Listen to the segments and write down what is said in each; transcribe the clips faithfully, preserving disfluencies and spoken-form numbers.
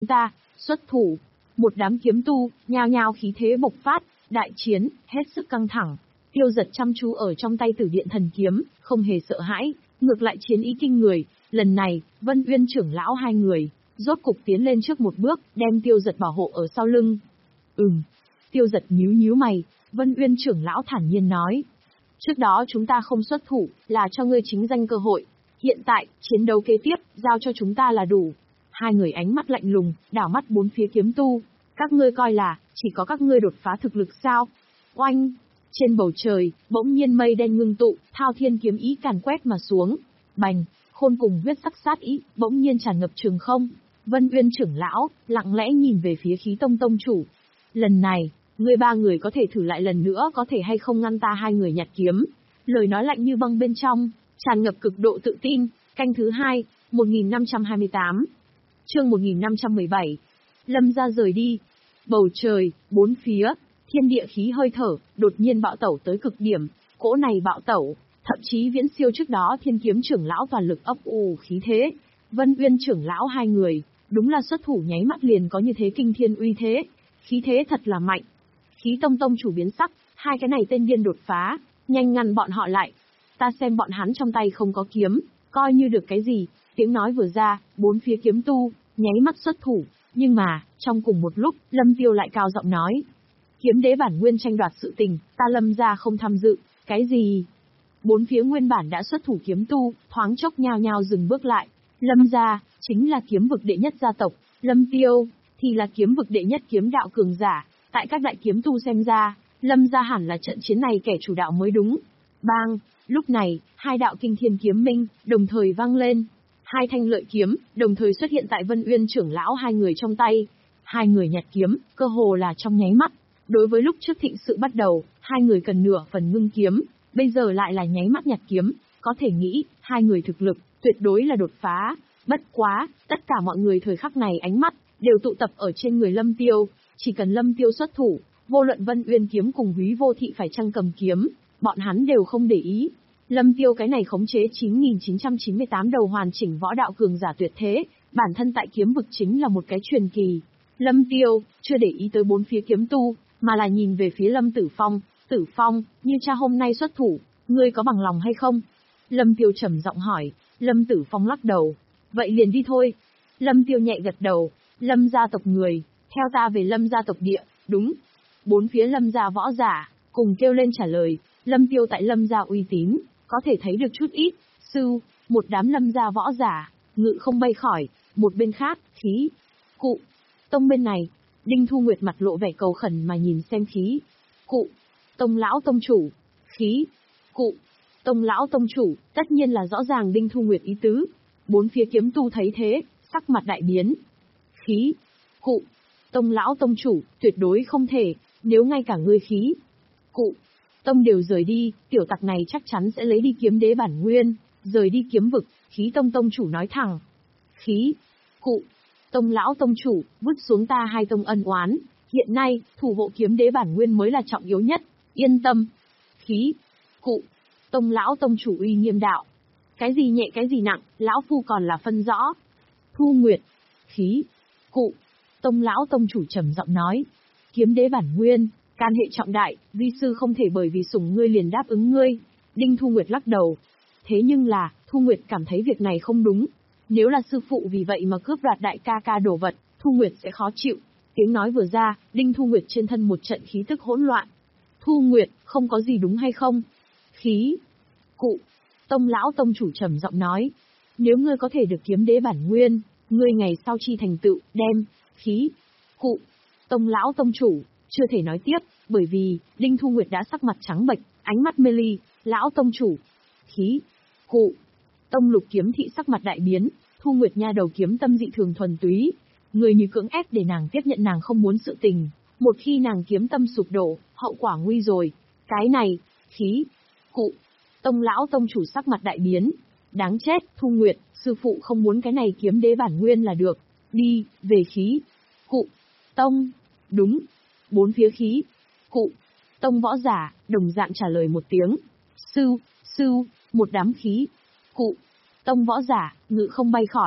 ta, xuất thủ. Một đám kiếm tu, nhao nhao khí thế bộc phát, đại chiến, hết sức căng thẳng. Tiêu Giật chăm chú ở trong tay Tử Điện Thần Kiếm, không hề sợ hãi, ngược lại chiến ý kinh người. Lần này, Vân Uyên trưởng lão hai người, rốt cục tiến lên trước một bước, đem Tiêu Giật bảo hộ ở sau lưng. Ừm. Tiêu Giật nhíu nhíu mày, Vân Uyên trưởng lão thản nhiên nói. Trước đó chúng ta không xuất thủ, là cho ngươi chính danh cơ hội. Hiện tại, chiến đấu kế tiếp, giao cho chúng ta là đủ. Hai người ánh mắt lạnh lùng, đảo mắt bốn phía kiếm tu. Các ngươi coi là, chỉ có các ngươi đột phá thực lực sao? Oanh! Trên bầu trời, bỗng nhiên mây đen ngưng tụ, thao thiên kiếm ý càn quét mà xuống. Bành! Khôn cùng huyết sắc sát ý, bỗng nhiên tràn ngập trường không. Vân Uyên trưởng lão, lặng lẽ nhìn về phía Khí Tông tông chủ. Lần này, ngươi ba người có thể thử lại lần nữa có thể hay không ngăn ta hai người nhặt kiếm. Lời nói lạnh như băng bên trong, tràn ngập cực độ tự tin. Canh thứ hai, một nghìn năm trăm hai mươi tám. Chương một nghìn năm trăm mười bảy. Lâm gia rời đi. Bầu trời, bốn phía, thiên địa khí hơi thở, đột nhiên bạo tẩu tới cực điểm. Cỗ này bạo tẩu, thậm chí viễn siêu trước đó Thiên Kiếm trưởng lão toàn lực ấp ủ khí thế. Vân Uyên trưởng lão hai người, đúng là xuất thủ nháy mắt liền có như thế kinh thiên uy thế. Khí thế thật là mạnh. Khí Tông tông chủ biến sắc, hai cái này tên điên đột phá, nhanh ngăn bọn họ lại. Ta xem bọn hắn trong tay không có kiếm, coi như được cái gì. Tiếng nói vừa ra, bốn phía kiếm tu, nháy mắt xuất thủ. Nhưng mà, trong cùng một lúc, Lâm Tiêu lại cao giọng nói. Kiếm đế bản nguyên tranh đoạt sự tình, ta Lâm gia không tham dự. Cái gì? Bốn phía nguyên bản đã xuất thủ kiếm tu, thoáng chốc nhao nhao dừng bước lại. Lâm gia, chính là kiếm vực đệ nhất gia tộc. Lâm Tiêu, thì là kiếm vực đệ nhất kiếm đạo cường giả. Tại các đại kiếm tu xem ra, Lâm gia hẳn là trận chiến này kẻ chủ đạo mới đúng. Bang! Lúc này, hai đạo kinh thiên kiếm minh, đồng thời vang lên. Hai thanh lợi kiếm, đồng thời xuất hiện tại Vân Uyên trưởng lão hai người trong tay. Hai người nhặt kiếm, cơ hồ là trong nháy mắt. Đối với lúc trước thịnh sự bắt đầu, hai người cần nửa phần ngưng kiếm, bây giờ lại là nháy mắt nhặt kiếm. Có thể nghĩ, hai người thực lực, tuyệt đối là đột phá. Bất quá, tất cả mọi người thời khắc này ánh mắt, đều tụ tập ở trên người Lâm Tiêu. Chỉ cần Lâm Tiêu xuất thủ, vô luận Vân Uyên kiếm cùng Húy Vô Thị phải chăng cầm kiếm, bọn hắn đều không để ý. Lâm Tiêu cái này khống chế chín nghìn chín trăm chín mươi tám đầu hoàn chỉnh võ đạo cường giả tuyệt thế, bản thân tại kiếm vực chính là một cái truyền kỳ. Lâm Tiêu, chưa để ý tới bốn phía kiếm tu, mà là nhìn về phía Lâm Tử Phong. Tử Phong, như cha hôm nay xuất thủ, ngươi có bằng lòng hay không? Lâm Tiêu trầm giọng hỏi. Lâm Tử Phong lắc đầu. Vậy liền đi thôi. Lâm Tiêu nhẹ gật đầu. Lâm gia tộc người, theo ta về Lâm gia tộc địa, đúng. Bốn phía Lâm gia võ giả, cùng kêu lên trả lời. Lâm Tiêu tại Lâm gia uy tín, có thể thấy được chút ít. Sư, một đám Lâm gia võ giả, ngự không bay khỏi. Một bên khác, khí, cụ, tông bên này, Đinh Thu Nguyệt mặt lộ vẻ cầu khẩn mà nhìn xem khí, cụ, tông lão tông chủ, khí, cụ, tông lão tông chủ, tất nhiên là rõ ràng Đinh Thu Nguyệt ý tứ. Bốn phía kiếm tu thấy thế, sắc mặt đại biến. Khí, cụ, tông lão tông chủ, tuyệt đối không thể, nếu ngay cả ngươi khí, cụ, tông đều rời đi, tiểu tặc này chắc chắn sẽ lấy đi kiếm đế bản nguyên, rời đi kiếm vực. Khí tông tông chủ nói thẳng. Khí, cụ, tông lão tông chủ, vứt xuống ta hai tông ân oán, hiện nay, thủ hộ kiếm đế bản nguyên mới là trọng yếu nhất, yên tâm. Khí, cụ, tông lão tông chủ uy nghiêm đạo. Cái gì nhẹ cái gì nặng, lão phu còn là phân rõ. Thu Nguyệt, khí, cụ, tông lão tông chủ trầm giọng nói. Kiếm đế bản nguyên, can hệ trọng đại, vi sư không thể bởi vì sủng ngươi liền đáp ứng ngươi. Đinh Thu Nguyệt lắc đầu. Thế nhưng là, Thu Nguyệt cảm thấy việc này không đúng. Nếu là sư phụ vì vậy mà cướp đoạt đại ca ca đồ vật, Thu Nguyệt sẽ khó chịu. Tiếng nói vừa ra, Đinh Thu Nguyệt trên thân một trận khí tức hỗn loạn. Thu Nguyệt, không có gì đúng hay không? Khí, cụ, tông lão tông chủ trầm giọng nói. Nếu ngươi có thể được kiếm đế bản nguyên, ngươi ngày sau chi thành tựu, đem, khí, cụ, tông lão tông chủ, chưa thể nói tiếp, bởi vì, Đinh Thu Nguyệt đã sắc mặt trắng bệch, ánh mắt mê ly, lão tông chủ, khí, cụ, tông lục kiếm thị sắc mặt đại biến, Thu Nguyệt nha đầu kiếm tâm dị thường thuần túy, người như cưỡng ép để nàng tiếp nhận nàng không muốn sự tình, một khi nàng kiếm tâm sụp đổ, hậu quả nguy rồi, cái này, khí, cụ, tông lão tông chủ sắc mặt đại biến, đáng chết, Thu Nguyệt, sư phụ không muốn cái này kiếm đế bản nguyên là được, đi, về khí, cụ, tông, đúng, bốn phía khí, cụ, tông võ giả, đồng dạng trả lời một tiếng, sư, sư, một đám khí, cụ, tông võ giả, ngự không bay khỏi,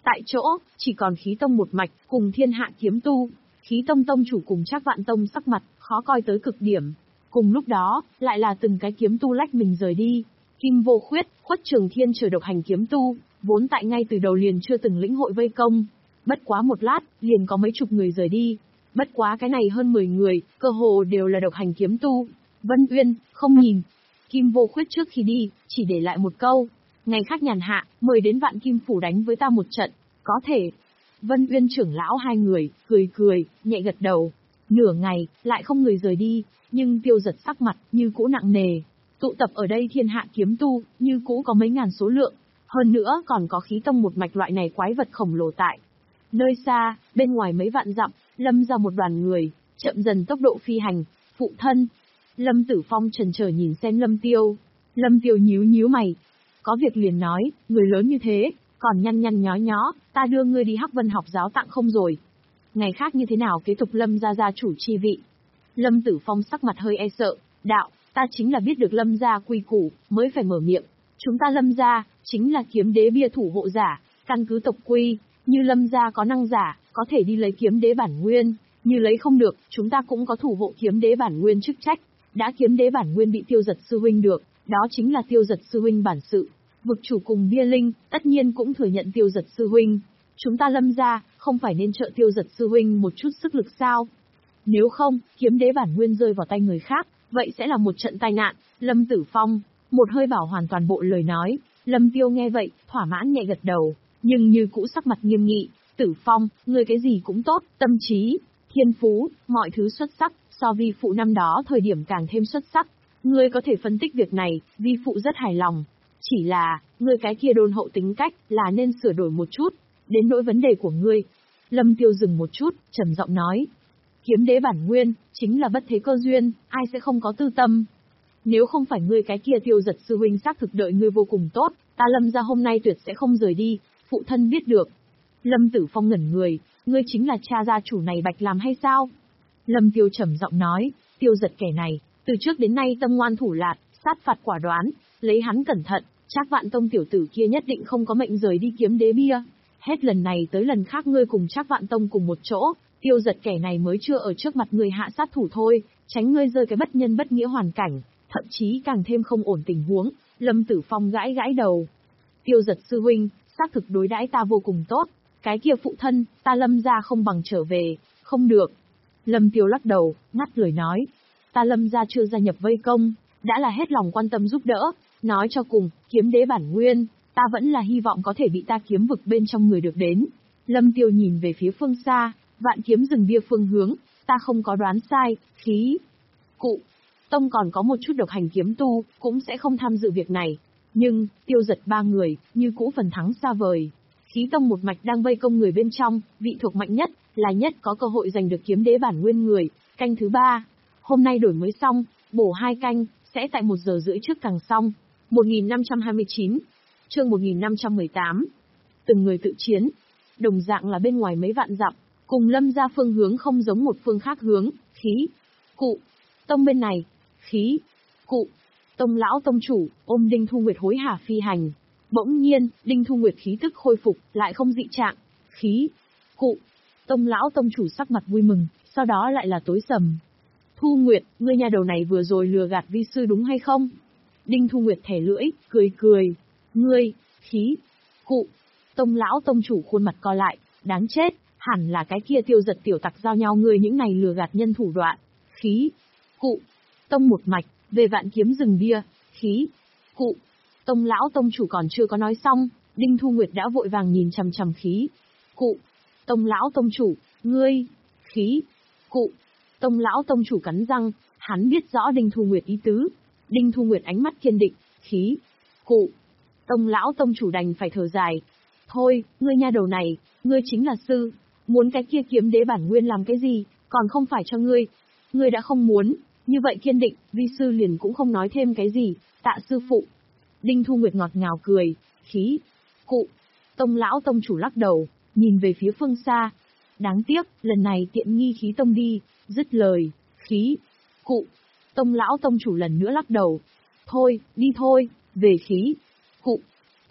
Tại chỗ, chỉ còn khí tông một mạch, cùng thiên hạ kiếm tu. Khí tông tông chủ cùng Trác Vạn Tông sắc mặt, khó coi tới cực điểm. Cùng lúc đó, lại là từng cái kiếm tu lách mình rời đi. Kim Vô Khuyết, Khuất Trường Thiên chờ độc hành kiếm tu, vốn tại ngay từ đầu liền chưa từng lĩnh hội vây công. Bất quá một lát, liền có mấy chục người rời đi. Bất quá cái này hơn mười người, cơ hồ đều là độc hành kiếm tu. Vân Uyên, không nhìn. Kim Vô Khuyết trước khi đi, chỉ để lại một câu. Ngày khác nhàn hạ, mời đến Vạn Kim Phủ đánh với ta một trận. Có thể. Vân Uyên trưởng lão hai người, cười cười, nhẹ gật đầu. Nửa ngày, lại không người rời đi, nhưng Tiêu Giật sắc mặt, như cũ nặng nề. Tụ tập ở đây thiên hạ kiếm tu, như cũ có mấy ngàn số lượng. Hơn nữa còn có khí tông một mạch loại này quái vật khổng lồ tại. Nơi xa, bên ngoài mấy vạn dặm, lâm ra một đoàn người, chậm dần tốc độ phi hành, phụ thân. Lâm Tử Phong chần chờ nhìn xem Lâm Tiêu. Lâm Tiêu nhíu nhíu mày. Có việc liền nói, người lớn như thế, còn nhăn nhăn nhó nhó, ta đưa ngươi đi Hắc Vân học giáo tặng không rồi. Ngày khác như thế nào kế tục Lâm gia gia chủ chi vị. Lâm Tử Phong sắc mặt hơi e sợ, đạo, ta chính là biết được Lâm gia quy củ, mới phải mở miệng. Chúng ta Lâm gia, chính là kiếm đế bia thủ hộ giả, căn cứ tộc quy, như Lâm gia có năng giả, có thể đi lấy kiếm đế bản nguyên, như lấy không được, chúng ta cũng có thủ hộ kiếm đế bản nguyên chức trách. Đã kiếm đế bản nguyên bị Tiêu Giật sư huynh được, đó chính là Tiêu Giật sư huynh bản sự. Vực chủ cùng bia linh, tất nhiên cũng thừa nhận Tiêu Giật sư huynh. Chúng ta Lâm gia, không phải nên trợ Tiêu Giật sư huynh một chút sức lực sao? Nếu không, kiếm đế bản nguyên rơi vào tay người khác, vậy sẽ là một trận tai nạn. Lâm Tử Phong, một hơi bảo hoàn toàn bộ lời nói. Lâm Tiêu nghe vậy, thỏa mãn nhẹ gật đầu, nhưng như cũ sắc mặt nghiêm nghị. Tử Phong, ngươi cái gì cũng tốt, tâm trí, thiên phú, mọi thứ xuất sắc, so vi phụ năm đó thời điểm càng thêm xuất sắc. Ngươi có thể phân tích việc này, vi phụ rất hài lòng. Chỉ là, ngươi cái kia đôn hậu tính cách, là nên sửa đổi một chút. Đến nỗi vấn đề của ngươi. Lâm Tiêu dừng một chút, trầm giọng nói. Kiếm đế bản nguyên, chính là bất thế cơ duyên, ai sẽ không có tư tâm. Nếu không phải ngươi cái kia Tiêu Giật sư huynh xác thực đợi ngươi vô cùng tốt, ta Lâm gia hôm nay tuyệt sẽ không rời đi, phụ thân biết được. Lâm Tử Phong ngẩn người, ngươi chính là cha gia chủ này Bạch làm hay sao? Lâm Tiêu trầm giọng nói, Tiêu Giật kẻ này, từ trước đến nay tâm ngoan thủ lạt, sát phạt quả đoán, lấy hắn cẩn thận, Trác Vạn Tông tiểu tử kia nhất định không có mệnh rời đi kiếm đế bia. Hết lần này tới lần khác ngươi cùng Trác Vạn Tông cùng một chỗ, Tiêu Giật kẻ này mới chưa ở trước mặt người hạ sát thủ thôi, tránh ngươi rơi cái bất nhân bất nghĩa hoàn cảnh, thậm chí càng thêm không ổn tình huống. Lâm Tử Phong gãi gãi đầu. Tiêu Giật sư huynh, xác thực đối đãi ta vô cùng tốt, cái kia phụ thân, ta Lâm gia không bằng trở về, không được. Lâm Tiêu lắc đầu, ngắt lời nói, ta Lâm gia chưa gia nhập vây công, đã là hết lòng quan tâm giúp đỡ, nói cho cùng, kiếm đế bản nguyên, ta vẫn là hy vọng có thể bị ta kiếm vực bên trong người được đến. Lâm Tiêu nhìn về phía phương xa, Vạn Kiếm Rừng bia phương hướng, ta không có đoán sai, khí. Cụ, tông còn có một chút độc hành kiếm tu, cũng sẽ không tham dự việc này. Nhưng, Tiêu Giật ba người, như cũ phần thắng xa vời. Khí tông một mạch đang vây công người bên trong, vị thuộc mạnh nhất, là nhất có cơ hội giành được kiếm đế bản nguyên người, canh thứ ba. Hôm nay đổi mới xong, bổ hai canh, sẽ tại một giờ rưỡi trước càng xong. một nghìn năm trăm hai mươi chín, chương một nghìn năm trăm mười tám. Từng người tự chiến, đồng dạng là bên ngoài mấy vạn dặm, cùng Lâm gia phương hướng không giống một phương khác hướng, khí. Cụ, tông bên này, khí. Cụ, tông lão tông chủ, ôm Đinh Thu Nguyệt hối hả phi hành. Bỗng nhiên, Đinh Thu Nguyệt khí tức khôi phục, lại không dị trạng, khí. Cụ, tông lão tông chủ sắc mặt vui mừng, sau đó lại là tối sầm. Thu Nguyệt, ngươi nhà đầu này vừa rồi lừa gạt vi sư đúng hay không? Đinh Thu Nguyệt thẻ lưỡi, cười cười. Ngươi, khí. Cụ, tông lão tông chủ khuôn mặt co lại, đáng chết, hẳn là cái kia Tiêu Giật tiểu tặc giao nhau ngươi những này lừa gạt nhân thủ đoạn. Khí. Cụ, tông một mạch, về Vạn Kiếm Rừng bia, khí. Cụ, tông lão tông chủ còn chưa có nói xong, Đinh Thu Nguyệt đã vội vàng nhìn chằm chằm khí. Cụ, tông lão tông chủ, ngươi, khí. Cụ, tông lão tông chủ cắn răng, hắn biết rõ Đinh Thu Nguyệt ý tứ. Đinh Thu Nguyệt ánh mắt kiên định, khí. Cụ, tông lão tông chủ đành phải thở dài. Thôi, ngươi nha đầu này, ngươi chính là sư, muốn cái kia kiếm đế bản nguyên làm cái gì, còn không phải cho ngươi. Ngươi đã không muốn, như vậy kiên định, vi sư liền cũng không nói thêm cái gì, tạ sư phụ. Đinh Thu Nguyệt ngọt ngào cười, khí. Cụ, tông lão tông chủ lắc đầu, nhìn về phía phương xa. Đáng tiếc, lần này tiện nghi khí tông đi, dứt lời, khí. Cụ, tông lão tông chủ lần nữa lắc đầu. Thôi, đi thôi, về khí. Cụ, tông,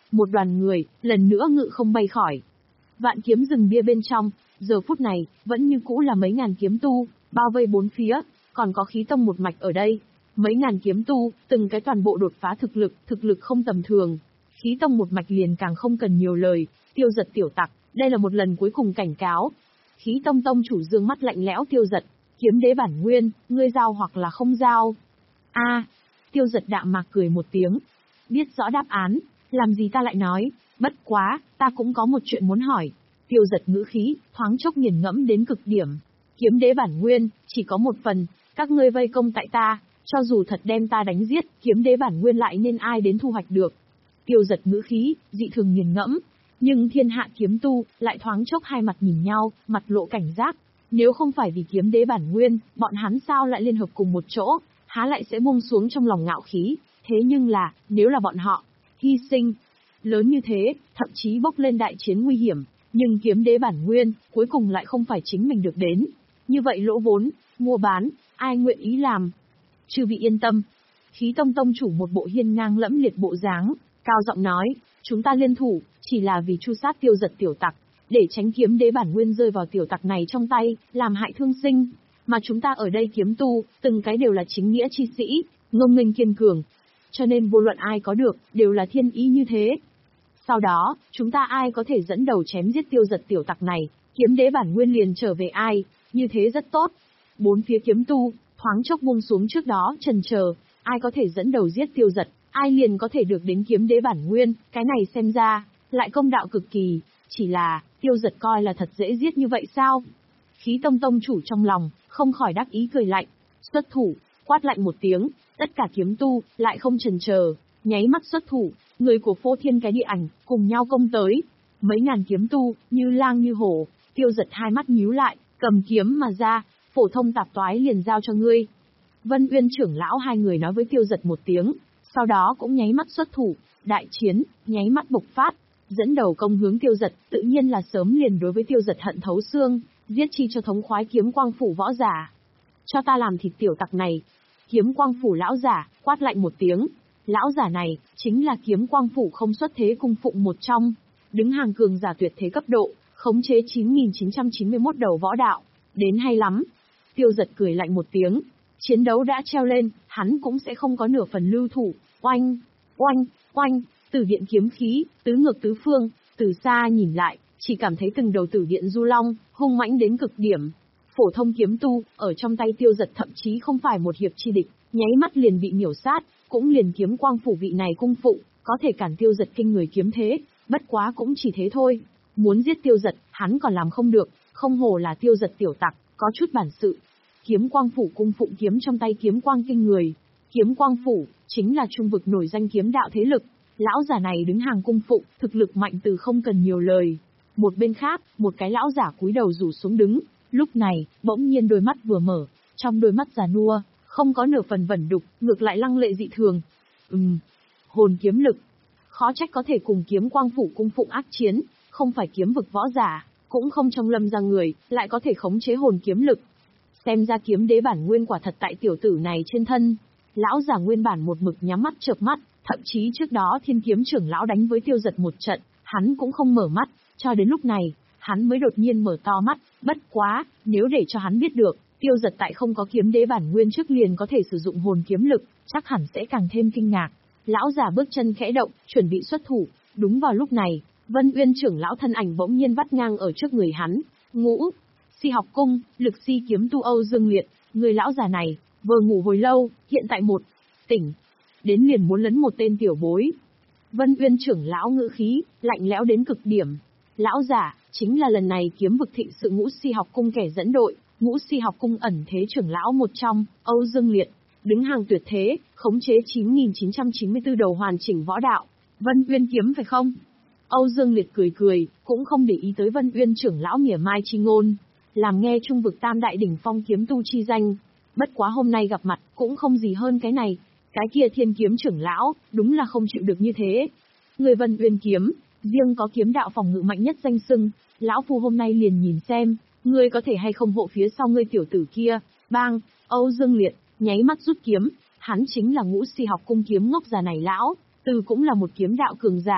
Một đoàn người, lần nữa ngự không bay khỏi. Vạn kiếm rừng bia bên trong, giờ phút này, vẫn như cũ là mấy ngàn kiếm tu, bao vây bốn phía, còn có khí tông một mạch ở đây. Mấy ngàn kiếm tu, từng cái toàn bộ đột phá thực lực, thực lực không tầm thường. Khí tông một mạch liền càng không cần nhiều lời, Tiêu Dật tiểu tặc, đây là một lần cuối cùng cảnh cáo. Khí tông tông chủ dương mắt lạnh lẽo Tiêu Dật, kiếm đế bản nguyên, ngươi giao hoặc là không giao. A, Tiêu Dật đạm mạc cười một tiếng, biết rõ đáp án, làm gì ta lại nói, bất quá, ta cũng có một chuyện muốn hỏi. Tiêu Dật ngữ khí, thoáng chốc nghiền ngẫm đến cực điểm. Kiếm đế bản nguyên, chỉ có một phần, các ngươi vây công tại ta, cho dù thật đem ta đánh giết, kiếm đế bản nguyên lại nên ai đến thu hoạch được. Tiêu Dật ngữ khí, dị thường nghiền ngẫm, nhưng thiên hạ kiếm tu, lại thoáng chốc hai mặt nhìn nhau, mặt lộ cảnh giác. Nếu không phải vì kiếm đế bản nguyên, bọn hắn sao lại liên hợp cùng một chỗ, há lại sẽ buông xuống trong lòng ngạo khí, thế nhưng là, nếu là bọn họ, hy sinh lớn như thế, thậm chí bốc lên đại chiến nguy hiểm, nhưng kiếm đế bản nguyên, cuối cùng lại không phải chính mình được đến. Như vậy lỗ vốn, mua bán, ai nguyện ý làm? Chư vị yên tâm. Khí tông tông chủ một bộ hiên ngang lẫm liệt bộ dáng, cao giọng nói, chúng ta liên thủ, chỉ là vì tru sát Tiêu Dật tiểu tặc, để tránh kiếm đế bản nguyên rơi vào tiểu tặc này trong tay, làm hại thương sinh. Mà chúng ta ở đây kiếm tu, từng cái đều là chính nghĩa chi sĩ, ngông nghênh kiên cường. Cho nên vô luận ai có được, đều là thiên ý như thế. Sau đó, chúng ta ai có thể dẫn đầu chém giết Tiêu Dật tiểu tặc này, kiếm đế bản nguyên liền trở về ai, như thế rất tốt. Bốn phía kiếm tu, thoáng chốc buông xuống trước đó, chần chờ, ai có thể dẫn đầu giết Tiêu Dật, ai liền có thể được đến kiếm đế bản nguyên, cái này xem ra, lại công đạo cực kỳ, chỉ là, Tiêu Dật coi là thật dễ giết như vậy sao? Khí tông tông chủ trong lòng, không khỏi đắc ý cười lạnh, xuất thủ, quát lạnh một tiếng, tất cả kiếm tu, lại không chần chờ, nháy mắt xuất thủ, người của phô thiên cái địa ảnh, cùng nhau công tới. Mấy ngàn kiếm tu, như lang như hổ, Tiêu Dật hai mắt nhíu lại, cầm kiếm mà ra, phổ thông tạp toái liền giao cho ngươi. Vân Uyên trưởng lão hai người nói với Tiêu Dật một tiếng, sau đó cũng nháy mắt xuất thủ, đại chiến, nháy mắt bộc phát, dẫn đầu công hướng Tiêu Dật, tự nhiên là sớm liền đối với Tiêu Dật hận thấu xương, giết chi cho thống khoái kiếm quang phủ võ giả. Cho ta làm thịt tiểu tặc này. Kiếm quang phủ lão giả, quát lạnh một tiếng. Lão giả này, chính là kiếm quang phủ không xuất thế cung phụng một trong, đứng hàng cường giả tuyệt thế cấp độ, khống chế chín nghìn chín trăm chín mươi mốt đầu võ đạo. Đến hay lắm. Tiêu Dật cười lạnh một tiếng. Chiến đấu đã treo lên, hắn cũng sẽ không có nửa phần lưu thủ. Oanh, oanh, oanh, tử điện kiếm khí, tứ ngược tứ phương, từ xa nhìn lại, chỉ cảm thấy từng đầu tử điện du long, hung mãnh đến cực điểm. Phổ thông kiếm tu, ở trong tay Tiêu Dật thậm chí không phải một hiệp chi địch, nháy mắt liền bị miểu sát, cũng liền kiếm quang phủ vị này cung phụng, có thể cản Tiêu Dật kinh người kiếm thế, bất quá cũng chỉ thế thôi. Muốn giết Tiêu Dật, hắn còn làm không được, không hổ là Tiêu Dật tiểu tặc, có chút bản sự. Kiếm quang phủ cung phụng kiếm trong tay kiếm quang kinh người. Kiếm quang phủ, chính là trung vực nổi danh kiếm đạo thế lực. Lão giả này đứng hàng cung phụng, thực lực mạnh từ không cần nhiều lời. Một bên khác, một cái lão giả cúi đầu rủ xuống đứng, lúc này, bỗng nhiên đôi mắt vừa mở, trong đôi mắt già nua, không có nửa phần vẩn đục, ngược lại lăng lệ dị thường. Ừm, hồn kiếm lực. Khó trách có thể cùng kiếm quang phủ cung phụng ác chiến, không phải kiếm vực võ giả, cũng không trong lâm ra người, lại có thể khống chế hồn kiếm lực. Xem ra kiếm đế bản nguyên quả thật tại tiểu tử này trên thân. Lão giả nguyên bản một mực nhắm mắt chợp mắt, thậm chí trước đó thiên kiếm trưởng lão đánh với Tiêu Dật một trận, hắn cũng không mở mắt, cho đến lúc này, hắn mới đột nhiên mở to mắt, bất quá, nếu để cho hắn biết được, Tiêu Dật tại không có kiếm đế bản nguyên trước liền có thể sử dụng hồn kiếm lực, chắc hẳn sẽ càng thêm kinh ngạc. Lão giả bước chân khẽ động, chuẩn bị xuất thủ, đúng vào lúc này, Vân Uyên trưởng lão thân ảnh bỗng nhiên vắt ngang ở trước người hắn, ngũ, Si học cung, lực si kiếm tu Âu Dương Liệt, người lão già này, vừa ngủ hồi lâu, hiện tại một, tỉnh, đến liền muốn lấn một tên tiểu bối. Vân Uyên trưởng lão ngữ khí, lạnh lẽo đến cực điểm. Lão giả, chính là lần này kiếm vực thịnh sự ngũ si học cung kẻ dẫn đội, ngũ si học cung ẩn thế trưởng lão một trong, Âu Dương Liệt, đứng hàng tuyệt thế, khống chế chín nghìn chín trăm chín mươi tư đầu hoàn chỉnh võ đạo. Vân Uyên kiếm phải không? Âu Dương Liệt cười cười, cũng không để ý tới Vân Uyên trưởng lão mỉa mai chi ngôn, làm nghe trung vực tam đại đỉnh phong kiếm tu chi danh. Bất quá hôm nay gặp mặt, cũng không gì hơn cái này. Cái kia thiên kiếm trưởng lão, đúng là không chịu được như thế. Người Vân Uyên kiếm, riêng có kiếm đạo phòng ngự mạnh nhất danh xưng, lão phu hôm nay liền nhìn xem, ngươi có thể hay không hộ phía sau ngươi tiểu tử kia. Bang, Âu Dương Liệt, nháy mắt rút kiếm, hắn chính là ngũ si học cung kiếm ngốc già này lão, từ cũng là một kiếm đạo cường giả.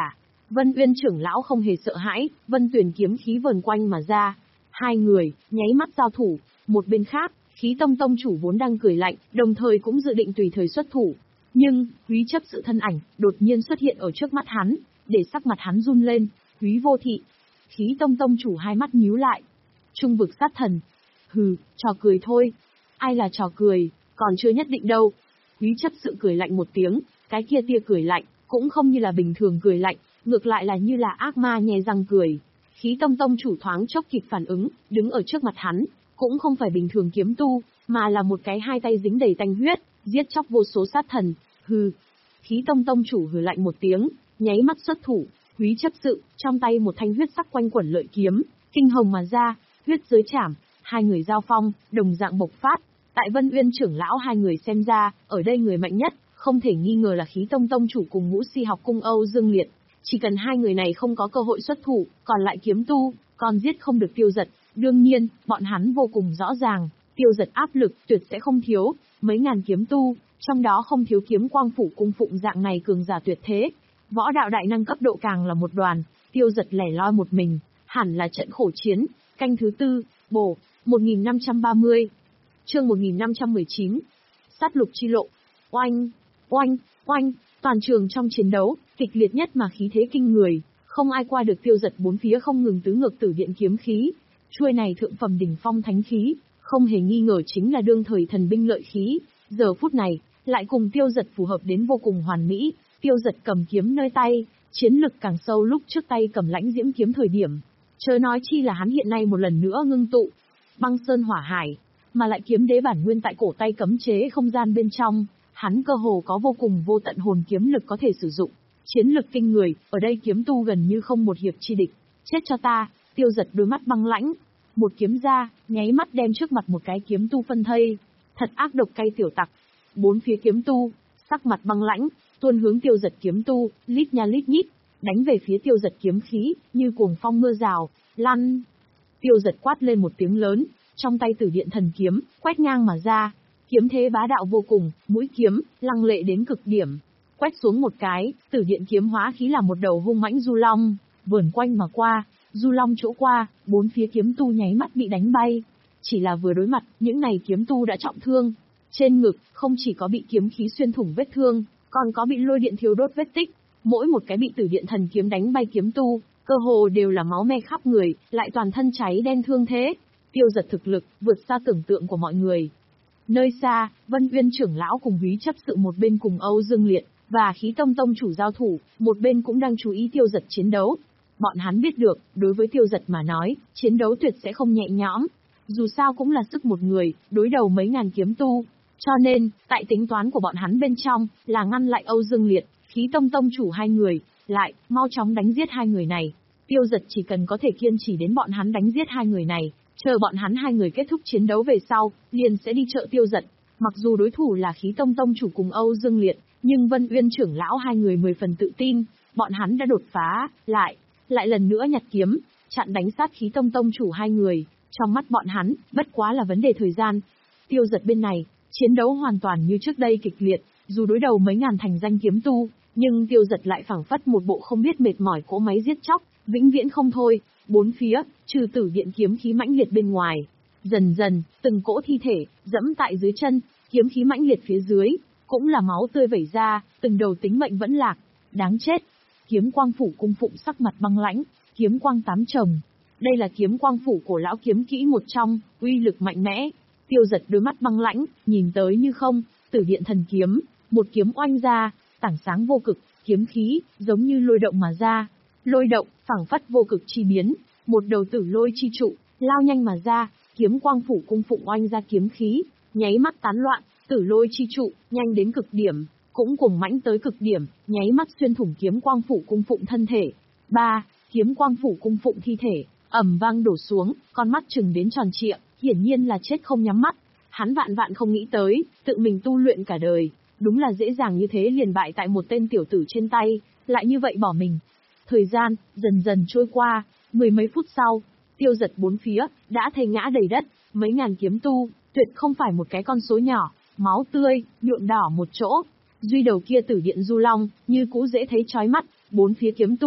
Vân Uyên trưởng lão không hề sợ hãi, Vân Tuyền kiếm khí vờn quanh mà ra. Hai người, nháy mắt giao thủ, một bên khác, Khí Tông tông chủ vốn đang cười lạnh, đồng thời cũng dự định tùy thời xuất thủ. Nhưng, Húy chấp sự thân ảnh, đột nhiên xuất hiện ở trước mắt hắn, để sắc mặt hắn run lên, Húy vô thị. Khí Tông tông chủ hai mắt nhíu lại. Trung vực sát thần. Hừ, trò cười thôi. Ai là trò cười, còn chưa nhất định đâu. Húy chấp sự cười lạnh một tiếng, cái kia tia cười lạnh, cũng không như là bình thường cười lạnh, ngược lại là như là ác ma nhè răng cười. Khí Tông tông chủ thoáng chốc kịp phản ứng, đứng ở trước mặt hắn, cũng không phải bình thường kiếm tu, mà là một cái hai tay dính đầy tanh huyết, giết chóc vô số sát thần. Hừ. Khí Tông tông chủ hừ lạnh một tiếng, nháy mắt xuất thủ. Húy chấp sự, trong tay một thanh huyết sắc quanh quẩn lợi kiếm, kinh hồng mà ra, huyết giới chảm, hai người giao phong, đồng dạng bộc phát. Tại Vân Uyên trưởng lão hai người xem ra, ở đây người mạnh nhất, không thể nghi ngờ là Khí Tông tông chủ cùng Ngũ Si học cung Âu Dương Liệt. Chỉ cần hai người này không có cơ hội xuất thủ, còn lại kiếm tu, còn giết không được Tiêu Dật. Đương nhiên, bọn hắn vô cùng rõ ràng, Tiêu Dật áp lực tuyệt sẽ không thiếu, mấy ngàn kiếm tu, trong đó không thiếu Kiếm Quang phủ cung phụng dạng này cường giả tuyệt thế. Võ đạo đại năng cấp độ càng là một đoàn, Tiêu Dật lẻ loi một mình, hẳn là trận khổ chiến. Canh thứ tư, bổ, một nghìn năm trăm ba mươi. Chương một nghìn năm trăm mười chín. Sát lục chi lộ. Oanh, oanh, oanh, toàn trường trong chiến đấu, kịch liệt nhất mà khí thế kinh người, không ai qua được Tiêu Dật bốn phía không ngừng tứ ngược tử điện kiếm khí. Chuôi này thượng phẩm đỉnh phong thánh khí, không hề nghi ngờ chính là đương thời thần binh lợi khí, giờ phút này, lại cùng Tiêu Dật phù hợp đến vô cùng hoàn mỹ. Tiêu Dật cầm kiếm nơi tay, chiến lực càng sâu lúc trước tay cầm lãnh diễm kiếm thời điểm. Chớ nói chi là hắn hiện nay một lần nữa ngưng tụ băng sơn hỏa hải, mà lại kiếm đế bản nguyên tại cổ tay cấm chế không gian bên trong, hắn cơ hồ có vô cùng vô tận hồn kiếm lực có thể sử dụng. Chiến lực kinh người, ở đây kiếm tu gần như không một hiệp chi địch. Chết cho ta. Tiêu Dật đôi mắt băng lãnh, một kiếm ra, nháy mắt đem trước mặt một cái kiếm tu phân thây. Thật ác độc cay tiểu tặc. Bốn phía kiếm tu, sắc mặt băng lãnh, tuôn hướng Tiêu Dật kiếm tu, lít nha lít nhít, đánh về phía Tiêu Dật kiếm khí, như cuồng phong mưa rào, lăn. Tiêu Dật quát lên một tiếng lớn, trong tay Tử Điện Thần Kiếm, quét ngang mà ra. Kiếm thế bá đạo vô cùng, mũi kiếm, lăng lệ đến cực điểm. Quét xuống một cái, Tử Điện kiếm hóa khí là một đầu hung mãnh du long, vờn quanh mà qua, du long chỗ qua, bốn phía kiếm tu nháy mắt bị đánh bay. Chỉ là vừa đối mặt, những này kiếm tu đã trọng thương. Trên ngực, không chỉ có bị kiếm khí xuyên thủng vết thương, còn có bị lôi điện thiêu đốt vết tích. Mỗi một cái bị Tử Điện Thần Kiếm đánh bay kiếm tu, cơ hồ đều là máu me khắp người, lại toàn thân cháy đen thương thế. Tiêu Dật thực lực, vượt xa tưởng tượng của mọi người. Nơi xa, Vân Uyên trưởng lão cùng Húy chấp sự một bên cùng Âu Dương Liệt, và Khí Tông tông chủ giao thủ, một bên cũng đang chú ý Tiêu Dật chiến đấu. Bọn hắn biết được, đối với Tiêu Dật mà nói, chiến đấu tuyệt sẽ không nhẹ nhõm. Dù sao cũng là sức một người, đối đầu mấy ngàn kiếm tu. Cho nên, tại tính toán của bọn hắn bên trong, là ngăn lại Âu Dương Liệt, Khí Tông tông chủ hai người, lại, mau chóng đánh giết hai người này. Tiêu Dật chỉ cần có thể kiên trì đến bọn hắn đánh giết hai người này, chờ bọn hắn hai người kết thúc chiến đấu về sau, liền sẽ đi trợ Tiêu Dật. Mặc dù đối thủ là Khí Tông tông chủ cùng Âu Dương Liệt, nhưng Vân Uyên trưởng lão hai người mười phần tự tin, bọn hắn đã đột phá, lại, lại lần nữa nhặt kiếm, chặn đánh sát Khí Tông tông chủ hai người. Trong mắt bọn hắn, bất quá là vấn đề thời gian. Tiêu Dật bên này, chiến đấu hoàn toàn như trước đây kịch liệt, dù đối đầu mấy ngàn thành danh kiếm tu, nhưng Tiêu Dật lại phảng phất một bộ không biết mệt mỏi cỗ máy giết chóc, vĩnh viễn không thôi. Bốn phía, trừ Tử Điện kiếm khí mãnh liệt bên ngoài, dần dần, từng cỗ thi thể dẫm tại dưới chân, kiếm khí mãnh liệt phía dưới, cũng là máu tươi vẩy ra, từng đầu tính mệnh vẫn lạc. Đáng chết. Kiếm Quang phủ cung phụng sắc mặt băng lãnh, kiếm quang tám chồng. Đây là Kiếm Quang phủ cổ lão kiếm kỹ một trong, uy lực mạnh mẽ. Tiêu Dật đôi mắt băng lãnh, nhìn tới như không, Tử Điện thần kiếm, một kiếm oanh ra, tảng sáng vô cực, kiếm khí giống như lôi động mà ra. Lôi động, phảng phất vô cực chi biến, một đầu tử lôi chi trụ, lao nhanh mà ra, Kiếm Quang phủ cung phụng oanh ra kiếm khí, nháy mắt tán loạn, tử lôi chi trụ, nhanh đến cực điểm, cũng cuồng mãnh tới cực điểm, nháy mắt xuyên thủng Kiếm Quang phủ cung phụng thân thể. Ba, Kiếm Quang phủ cung phụng thi thể, ầm vang đổ xuống, con mắt trừng đến tròn trịa, hiển nhiên là chết không nhắm mắt. Hắn vạn vạn không nghĩ tới, tự mình tu luyện cả đời, đúng là dễ dàng như thế liền bại tại một tên tiểu tử trên tay, lại như vậy bỏ mình. Thời gian, dần dần trôi qua, mười mấy phút sau, Tiêu Dật bốn phía, đã thây ngã đầy đất, mấy ngàn kiếm tu, tuyệt không phải một cái con số nhỏ, máu tươi, nhuộm đỏ một chỗ. Duy đầu kia Tử Điện Du Long, như cũ dễ thấy chói mắt, bốn phía kiếm tu,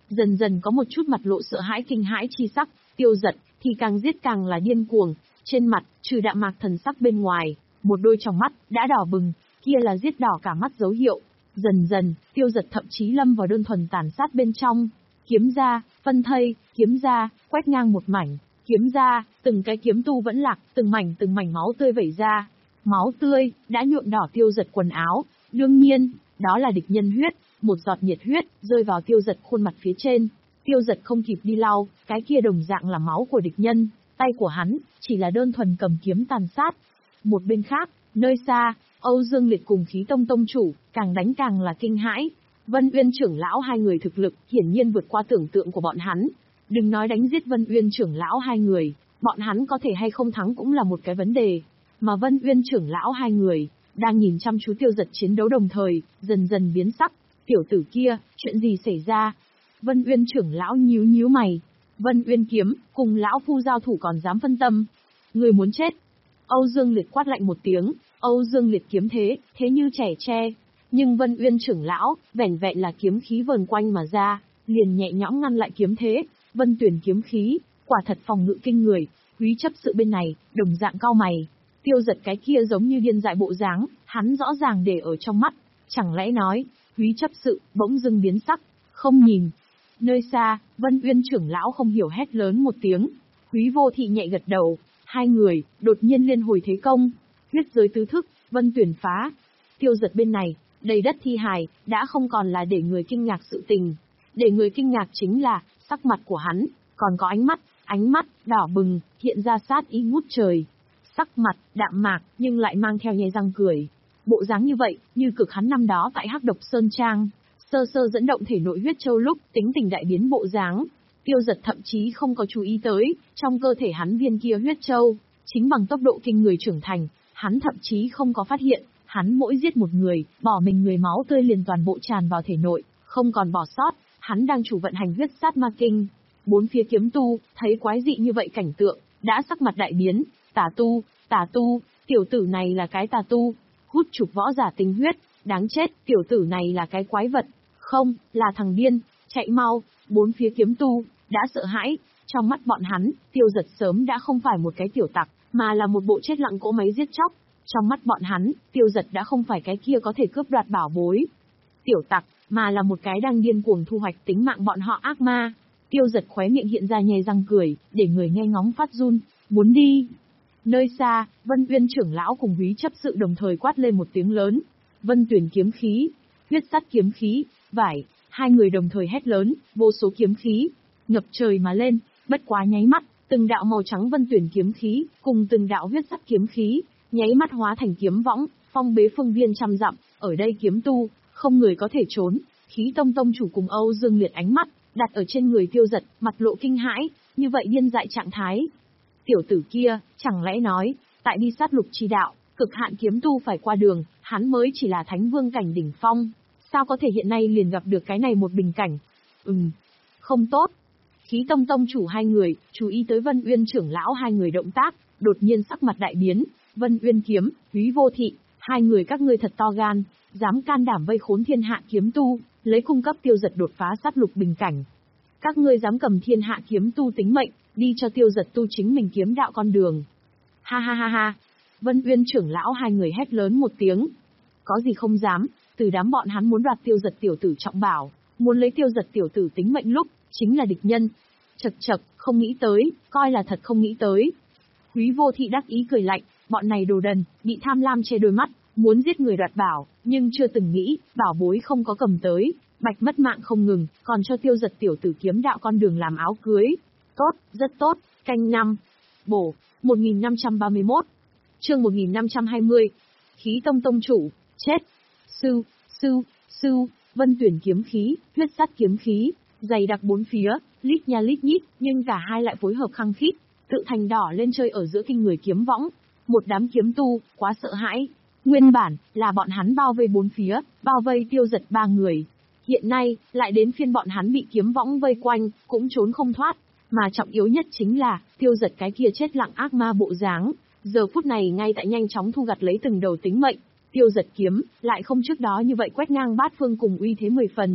dần dần có một chút mặt lộ sợ hãi kinh hãi chi sắc, Tiêu Dật thì càng giết càng là điên cuồng, trên mặt, trừ đạm mạc thần sắc bên ngoài, một đôi tròng mắt đã đỏ bừng, kia là giết đỏ cả mắt dấu hiệu. Dần dần, Tiêu Dật thậm chí lâm vào đơn thuần tàn sát bên trong. Kiếm ra, phân thây, kiếm ra, quét ngang một mảnh, kiếm ra, từng cái kiếm tu vẫn lạc, từng mảnh từng mảnh máu tươi vẩy ra. Máu tươi đã nhuộm đỏ Tiêu Dật quần áo, đương nhiên, đó là địch nhân huyết, một giọt nhiệt huyết rơi vào Tiêu Dật khuôn mặt phía trên. Tiêu Dật không kịp đi lau, cái kia đồng dạng là máu của địch nhân, tay của hắn chỉ là đơn thuần cầm kiếm tàn sát. Một bên khác, nơi xa, Âu Dương Liệt cùng Khí Tông tông chủ, càng đánh càng là kinh hãi. Vân Uyên trưởng lão hai người thực lực hiển nhiên vượt qua tưởng tượng của bọn hắn. Đừng nói đánh giết Vân Uyên trưởng lão hai người, bọn hắn có thể hay không thắng cũng là một cái vấn đề. Mà Vân Uyên trưởng lão hai người, đang nhìn chăm chú Tiêu Dật chiến đấu đồng thời, dần dần biến sắc. Tiểu tử kia, chuyện gì xảy ra? Vân Uyên trưởng lão nhíu nhíu mày. Vân Uyên kiếm, cùng lão phu giao thủ còn dám phân tâm. Người muốn chết. Âu Dương Liệt quát lạnh một tiếng, Âu Dương Liệt kiếm thế, thế như trẻ tre. Nhưng Vân Uyên trưởng lão, vẻn vẹn là kiếm khí vờn quanh mà ra, liền nhẹ nhõm ngăn lại kiếm thế. Vân Tuyển kiếm khí, quả thật phòng ngự kinh người. Húy chấp sự bên này, đồng dạng cao mày. Tiêu Dật cái kia giống như điên dại bộ dáng, hắn rõ ràng để ở trong mắt. Chẳng lẽ nói, Húy chấp sự, bỗng dưng biến sắc, không nhìn. Nơi xa, Vân Uyên trưởng lão không hiểu hét lớn một tiếng. Húy vô thị nhẹ gật đầu, hai người, đột nhiên liên hồi thế công. Huyết giới tứ thức, Vân Tuyển phá. Tiêu Dật bên này, đầy đất thi hài, đã không còn là để người kinh ngạc sự tình. Để người kinh ngạc chính là, sắc mặt của hắn, còn có ánh mắt, ánh mắt, đỏ bừng, hiện ra sát ý ngút trời. Sắc mặt, đạm mạc, nhưng lại mang theo nhe răng cười. Bộ dáng như vậy, như cực hắn năm đó tại Hắc Độc Sơn Trang, sơ sơ dẫn động thể nội huyết châu lúc, tính tình đại biến bộ dáng. Tiêu Dật thậm chí không có chú ý tới, trong cơ thể hắn viên kia huyết châu, chính bằng tốc độ kinh người trưởng thành, hắn thậm chí không có phát hiện, hắn mỗi giết một người, bỏ mình người máu tươi liền toàn bộ tràn vào thể nội, không còn bỏ sót, hắn đang chủ vận hành huyết sát ma kinh. Bốn phía kiếm tu, thấy quái dị như vậy cảnh tượng, đã sắc mặt đại biến, tà tu, tà tu, tiểu tử này là cái tà tu, hút chục võ giả tinh huyết, đáng chết, tiểu tử này là cái quái vật, không, là thằng điên, chạy mau. Bốn phía kiếm tu, đã sợ hãi, trong mắt bọn hắn, Tiêu Dật sớm đã không phải một cái tiểu tặc, mà là một bộ chết lặng cỗ máy giết chóc. Trong mắt bọn hắn, Tiêu Dật đã không phải cái kia có thể cướp đoạt bảo bối tiểu tặc, mà là một cái đang điên cuồng thu hoạch tính mạng bọn họ ác ma. Tiêu Dật khóe miệng hiện ra nhe răng cười, để người nghe ngóng phát run, muốn đi. Nơi xa, Vân Uyên trưởng lão cùng Húy chấp sự đồng thời quát lên một tiếng lớn. Vân Tuyển kiếm khí, huyết sắt kiếm khí, vải, hai người đồng thời hét lớn, vô số kiếm khí ngập trời mà lên, bất quá nháy mắt, từng đạo màu trắng Vân Tuyển kiếm khí cùng từng đạo huyết sắt kiếm khí, nháy mắt hóa thành kiếm võng, phong bế phương viên trăm dặm. Ở đây kiếm tu, không người có thể trốn. Khí Tông tông chủ cùng Âu Dương Liệt ánh mắt đặt ở trên người Tiêu Dật, mặt lộ kinh hãi, như vậy điên dại trạng thái. Tiểu tử kia, chẳng lẽ nói, tại đi sát lục chi đạo, cực hạn kiếm tu phải qua đường, hắn mới chỉ là thánh vương cảnh đỉnh phong, sao có thể hiện nay liền gặp được cái này một bình cảnh? Ừm, không tốt. Khí Tông tông chủ hai người, chú ý tới Vân Uyên trưởng lão hai người động tác, đột nhiên sắc mặt đại biến. Vân Uyên kiếm, Húy vô thị, hai người các ngươi thật to gan, dám can đảm vây khốn thiên hạ kiếm tu, lấy cung cấp Tiêu Dật đột phá sát lục bình cảnh. Các ngươi dám cầm thiên hạ kiếm tu tính mệnh, đi cho Tiêu Dật tu chính mình kiếm đạo con đường. Ha ha ha ha. Vân Uyên trưởng lão hai người hét lớn một tiếng. Có gì không dám, từ đám bọn hắn muốn đoạt Tiêu Dật tiểu tử trọng bảo, muốn lấy Tiêu Dật tiểu tử tính mệnh lúc, chính là địch nhân. Chật chật, không nghĩ tới, coi là thật không nghĩ tới. Húy vô thị đắc ý cười lạnh, bọn này đồ đần, bị tham lam che đôi mắt, muốn giết người đoạt bảo, nhưng chưa từng nghĩ, bảo bối không có cầm tới, bạch mất mạng không ngừng, còn cho Tiêu Dật tiểu tử kiếm đạo con đường làm áo cưới. Tốt, rất tốt, canh năm. Bổ, một nghìn năm trăm ba mươi mốt. Chương một nghìn năm trăm hai mươi. Khí Tông tông chủ, chết. Sư, sư, sư, Vân Tuyển kiếm khí, huyết sắt kiếm khí, dày đặc bốn phía, lít nha lít nhít, nhưng cả hai lại phối hợp khăng khít, tự thành đỏ lên chơi ở giữa kinh người kiếm võng. Một đám kiếm tu, quá sợ hãi. Nguyên bản, là bọn hắn bao vây bốn phía, bao vây Tiêu Dật ba người. Hiện nay, lại đến phiên bọn hắn bị kiếm võng vây quanh, cũng trốn không thoát. Mà trọng yếu nhất chính là, Tiêu Dật cái kia chết lặng ác ma bộ dáng, giờ phút này ngay tại nhanh chóng thu gặt lấy từng đầu tính mệnh. Tiêu Dật kiếm, lại không trước đó như vậy quét ngang bát phương cùng uy thế mười phần.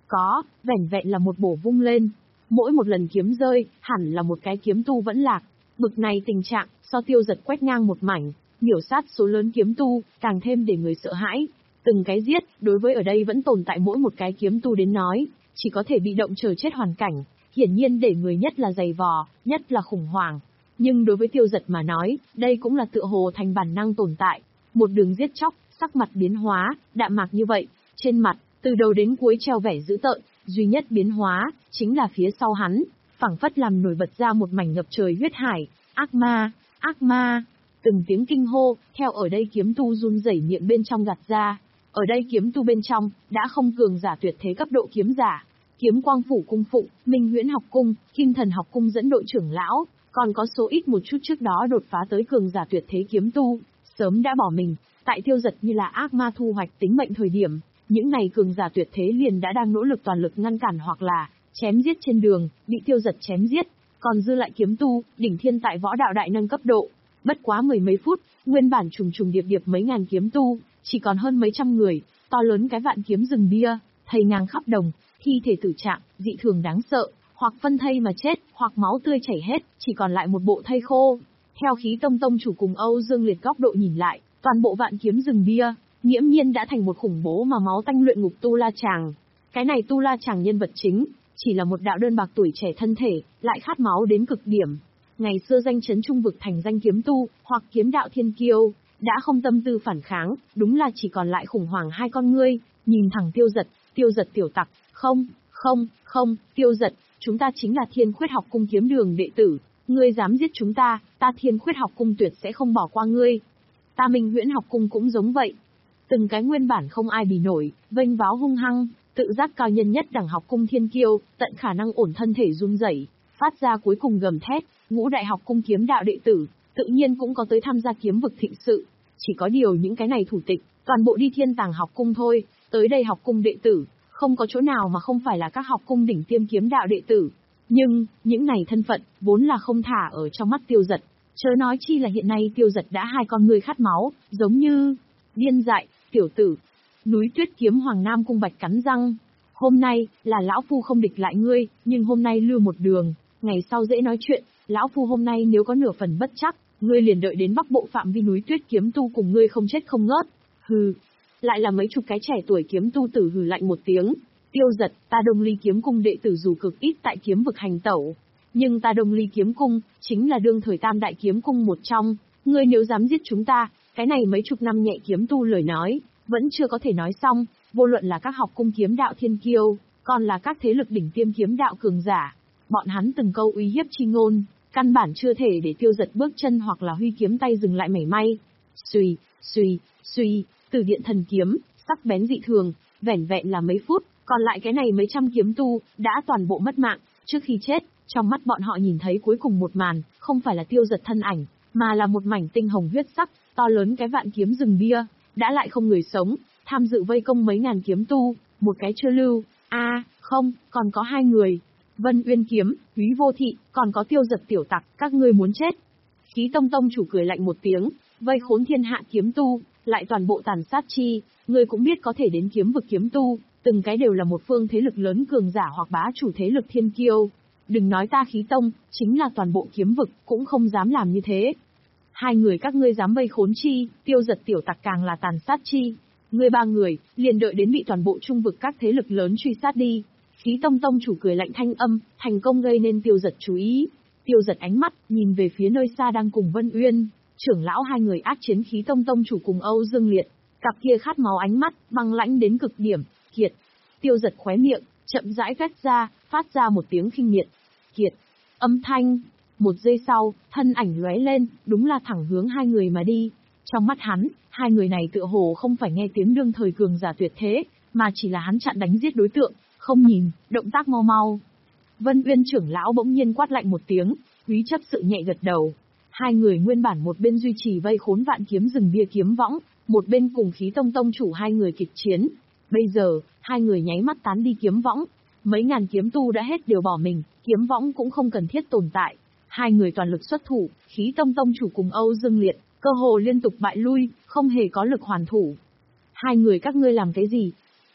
Có, vẻn vẹn là một bổ vung lên. Mỗi một lần kiếm rơi, hẳn là một cái kiếm tu vẫn lạc. Bực này tình trạng, so Tiêu Giật quét ngang một mảnh, miểu sát số lớn kiếm tu, càng thêm để người sợ hãi. Từng cái giết, đối với ở đây vẫn tồn tại mỗi một cái kiếm tu đến nói, chỉ có thể bị động chờ chết hoàn cảnh, hiển nhiên để người nhất là dày vò, nhất là khủng hoảng. Nhưng đối với Tiêu Giật mà nói, đây cũng là tựa hồ thành bản năng tồn tại. Một đường giết chóc, sắc mặt biến hóa, đạm mạc như vậy, trên mặt, từ đầu đến cuối treo vẻ dữ tợn, duy nhất biến hóa, chính là phía sau hắn, phảng phất làm nổi bật ra một mảnh ngập trời huyết hải, ác ma, ác ma. Từng tiếng kinh hô, theo ở đây kiếm tu run rẩy miệng bên trong gạt ra. Ở đây kiếm tu bên trong, đã không cường giả tuyệt thế cấp độ kiếm giả. Kiếm Quang Phủ cung phụng, Minh Huyễn học cung, Kim Thần học cung dẫn đội trưởng lão, còn có số ít một chút trước đó đột phá tới cường giả tuyệt thế kiếm tu, sớm đã bỏ mình, tại Tiêu Giật như là ác ma thu hoạch tính mệnh thời điểm, những này cường giả tuyệt thế liền đã đang nỗ lực toàn lực ngăn cản hoặc là chém giết trên đường, bị Tiêu Giật chém giết, còn dư lại kiếm tu, đỉnh thiên tại võ đạo đại nâng cấp độ. Bất quá mười mấy phút, nguyên bản trùng trùng điệp điệp mấy ngàn kiếm tu, chỉ còn hơn mấy trăm người, to lớn cái vạn kiếm rừng bia, thây ngang khắp đồng, thi thể tử trạng, dị thường đáng sợ, hoặc phân thây mà chết, hoặc máu tươi chảy hết, chỉ còn lại một bộ thây khô. Theo Khí Tông tông chủ cùng Âu Dương Liệt góc độ nhìn lại, toàn bộ vạn kiếm rừng bia, nghiễm nhiên đã thành một khủng bố mà máu tanh luyện ngục Tu La Chàng. Cái này Tu La Chàng nhân vật chính, chỉ là một đạo đơn bạc tuổi trẻ thân thể, lại khát máu đến cực điểm. Ngày xưa danh chấn trung vực thành danh kiếm tu, hoặc kiếm đạo thiên kiêu, đã không tâm tư phản kháng, đúng là chỉ còn lại khủng hoảng hai con ngươi, nhìn thẳng Tiêu Giật, Tiêu Giật tiểu tặc, không, không, không, Tiêu Giật, chúng ta chính là Thiên Khuyết học cung kiếm đường đệ tử, ngươi dám giết chúng ta, ta Thiên Khuyết học cung tuyệt sẽ không bỏ qua ngươi. Ta Minh Huyễn học cung cũng giống vậy. Từng cái nguyên bản không ai bì nổi, vênh váo hung hăng, tự giác cao nhân nhất đẳng học cung thiên kiêu, tận khả năng ổn thân thể run rẩy, phát ra cuối cùng gầm thét. Ngũ đại học cung kiếm đạo đệ tử, tự nhiên cũng có tới tham gia kiếm vực thịnh sự. Chỉ có điều những cái này thủ tịch, toàn bộ đi Thiên Tàng học cung thôi, tới đây học cung đệ tử, không có chỗ nào mà không phải là các học cung đỉnh tiêm kiếm đạo đệ tử. Nhưng, những này thân phận, vốn là không thả ở trong mắt Tiêu Giật. Chớ nói chi là hiện nay Tiêu Giật đã hai con người khát máu, giống như điên dại, tiểu tử. Núi Tuyết kiếm Hoàng Nam cung Bạch cắn răng. Hôm nay, là lão phu không địch lại ngươi, nhưng hôm nay lưu một đường, ngày sau dễ nói chuyện. Lão phu hôm nay nếu có nửa phần bất chắc, ngươi liền đợi đến Bắc Bộ phạm vi núi Tuyết kiếm tu cùng ngươi không chết không ngớt. Hừ, lại là mấy chục cái trẻ tuổi kiếm tu tử hừ lạnh một tiếng. Tiêu Giật, ta Đông Ly kiếm cung đệ tử dù cực ít tại kiếm vực hành tẩu, nhưng ta Đông Ly kiếm cung chính là đương thời tam đại kiếm cung một trong. Ngươi nếu dám giết chúng ta, cái này mấy chục năm nhẹ kiếm tu lời nói vẫn chưa có thể nói xong. Vô luận là các học cung kiếm đạo thiên kiêu, còn là các thế lực đỉnh tiêm kiếm đạo cường giả, bọn hắn từng câu uy hiếp chi ngôn, căn bản chưa thể để Tiêu Giật bước chân hoặc là huy kiếm tay dừng lại mảy may. Xuy, xuy, xuy, Từ điện thần kiếm, sắc bén dị thường, vẻn vẹn là mấy phút, còn lại cái này mấy trăm kiếm tu đã toàn bộ mất mạng. Trước khi chết, trong mắt bọn họ nhìn thấy cuối cùng một màn, không phải là Tiêu Giật thân ảnh, mà là một mảnh tinh hồng huyết sắc, to lớn cái vạn kiếm rừng bia, đã lại không người sống, tham dự vây công mấy ngàn kiếm tu, một cái chưa lưu. A, à, không, còn có hai người. Vân Uyên kiếm, Húy Vô Thị, còn có Tiêu Giật tiểu tặc, các ngươi muốn chết. Khí Tông tông chủ cười lạnh một tiếng, vây khốn thiên hạ kiếm tu, lại toàn bộ tàn sát chi, ngươi cũng biết có thể đến kiếm vực kiếm tu, từng cái đều là một phương thế lực lớn cường giả hoặc bá chủ thế lực thiên kiêu. Đừng nói ta Khí Tông, chính là toàn bộ kiếm vực, cũng không dám làm như thế. Hai người các ngươi dám vây khốn chi, Tiêu Giật tiểu tặc càng là tàn sát chi. Ngươi ba người, liền đợi đến bị toàn bộ trung vực các thế lực lớn truy sát đi. Khí Tông tông chủ cười lạnh thanh âm, thành công gây nên Tiêu Giật chú ý. Tiêu Giật ánh mắt, nhìn về phía nơi xa đang cùng Vân Uyên, trưởng lão hai người ác chiến Khí Tông tông chủ cùng Âu Dương Liệt. Cặp kia khát máu ánh mắt, băng lãnh đến cực điểm, kiệt. Tiêu Giật khóe miệng, chậm rãi vét ra, phát ra một tiếng khinh miệt. Kiệt. Âm thanh. Một giây sau, thân ảnh lóe lên, đúng là thẳng hướng hai người mà đi. Trong mắt hắn, hai người này tựa hồ không phải nghe tiếng đương thời cường giả tuyệt thế, mà chỉ là hắn chặn đánh giết đối tượng, không nhìn, động tác mau mau. Vân Uyên trưởng lão bỗng nhiên quát lạnh một tiếng, Húy chấp sự nhẹ gật đầu. Hai người nguyên bản một bên duy trì vây khốn vạn kiếm rừng bia kiếm võng, một bên cùng Khí Tông tông chủ hai người kịch chiến. Bây giờ, hai người nháy mắt tán đi kiếm võng, mấy ngàn kiếm tu đã hết đều bỏ mình, kiếm võng cũng không cần thiết tồn tại. Hai người toàn lực xuất thủ, Khí Tông tông chủ cùng Âu Dương Liệt, cơ hồ liên tục bại lui, không hề có lực hoàn thủ. Hai người các ngươi làm cái gì?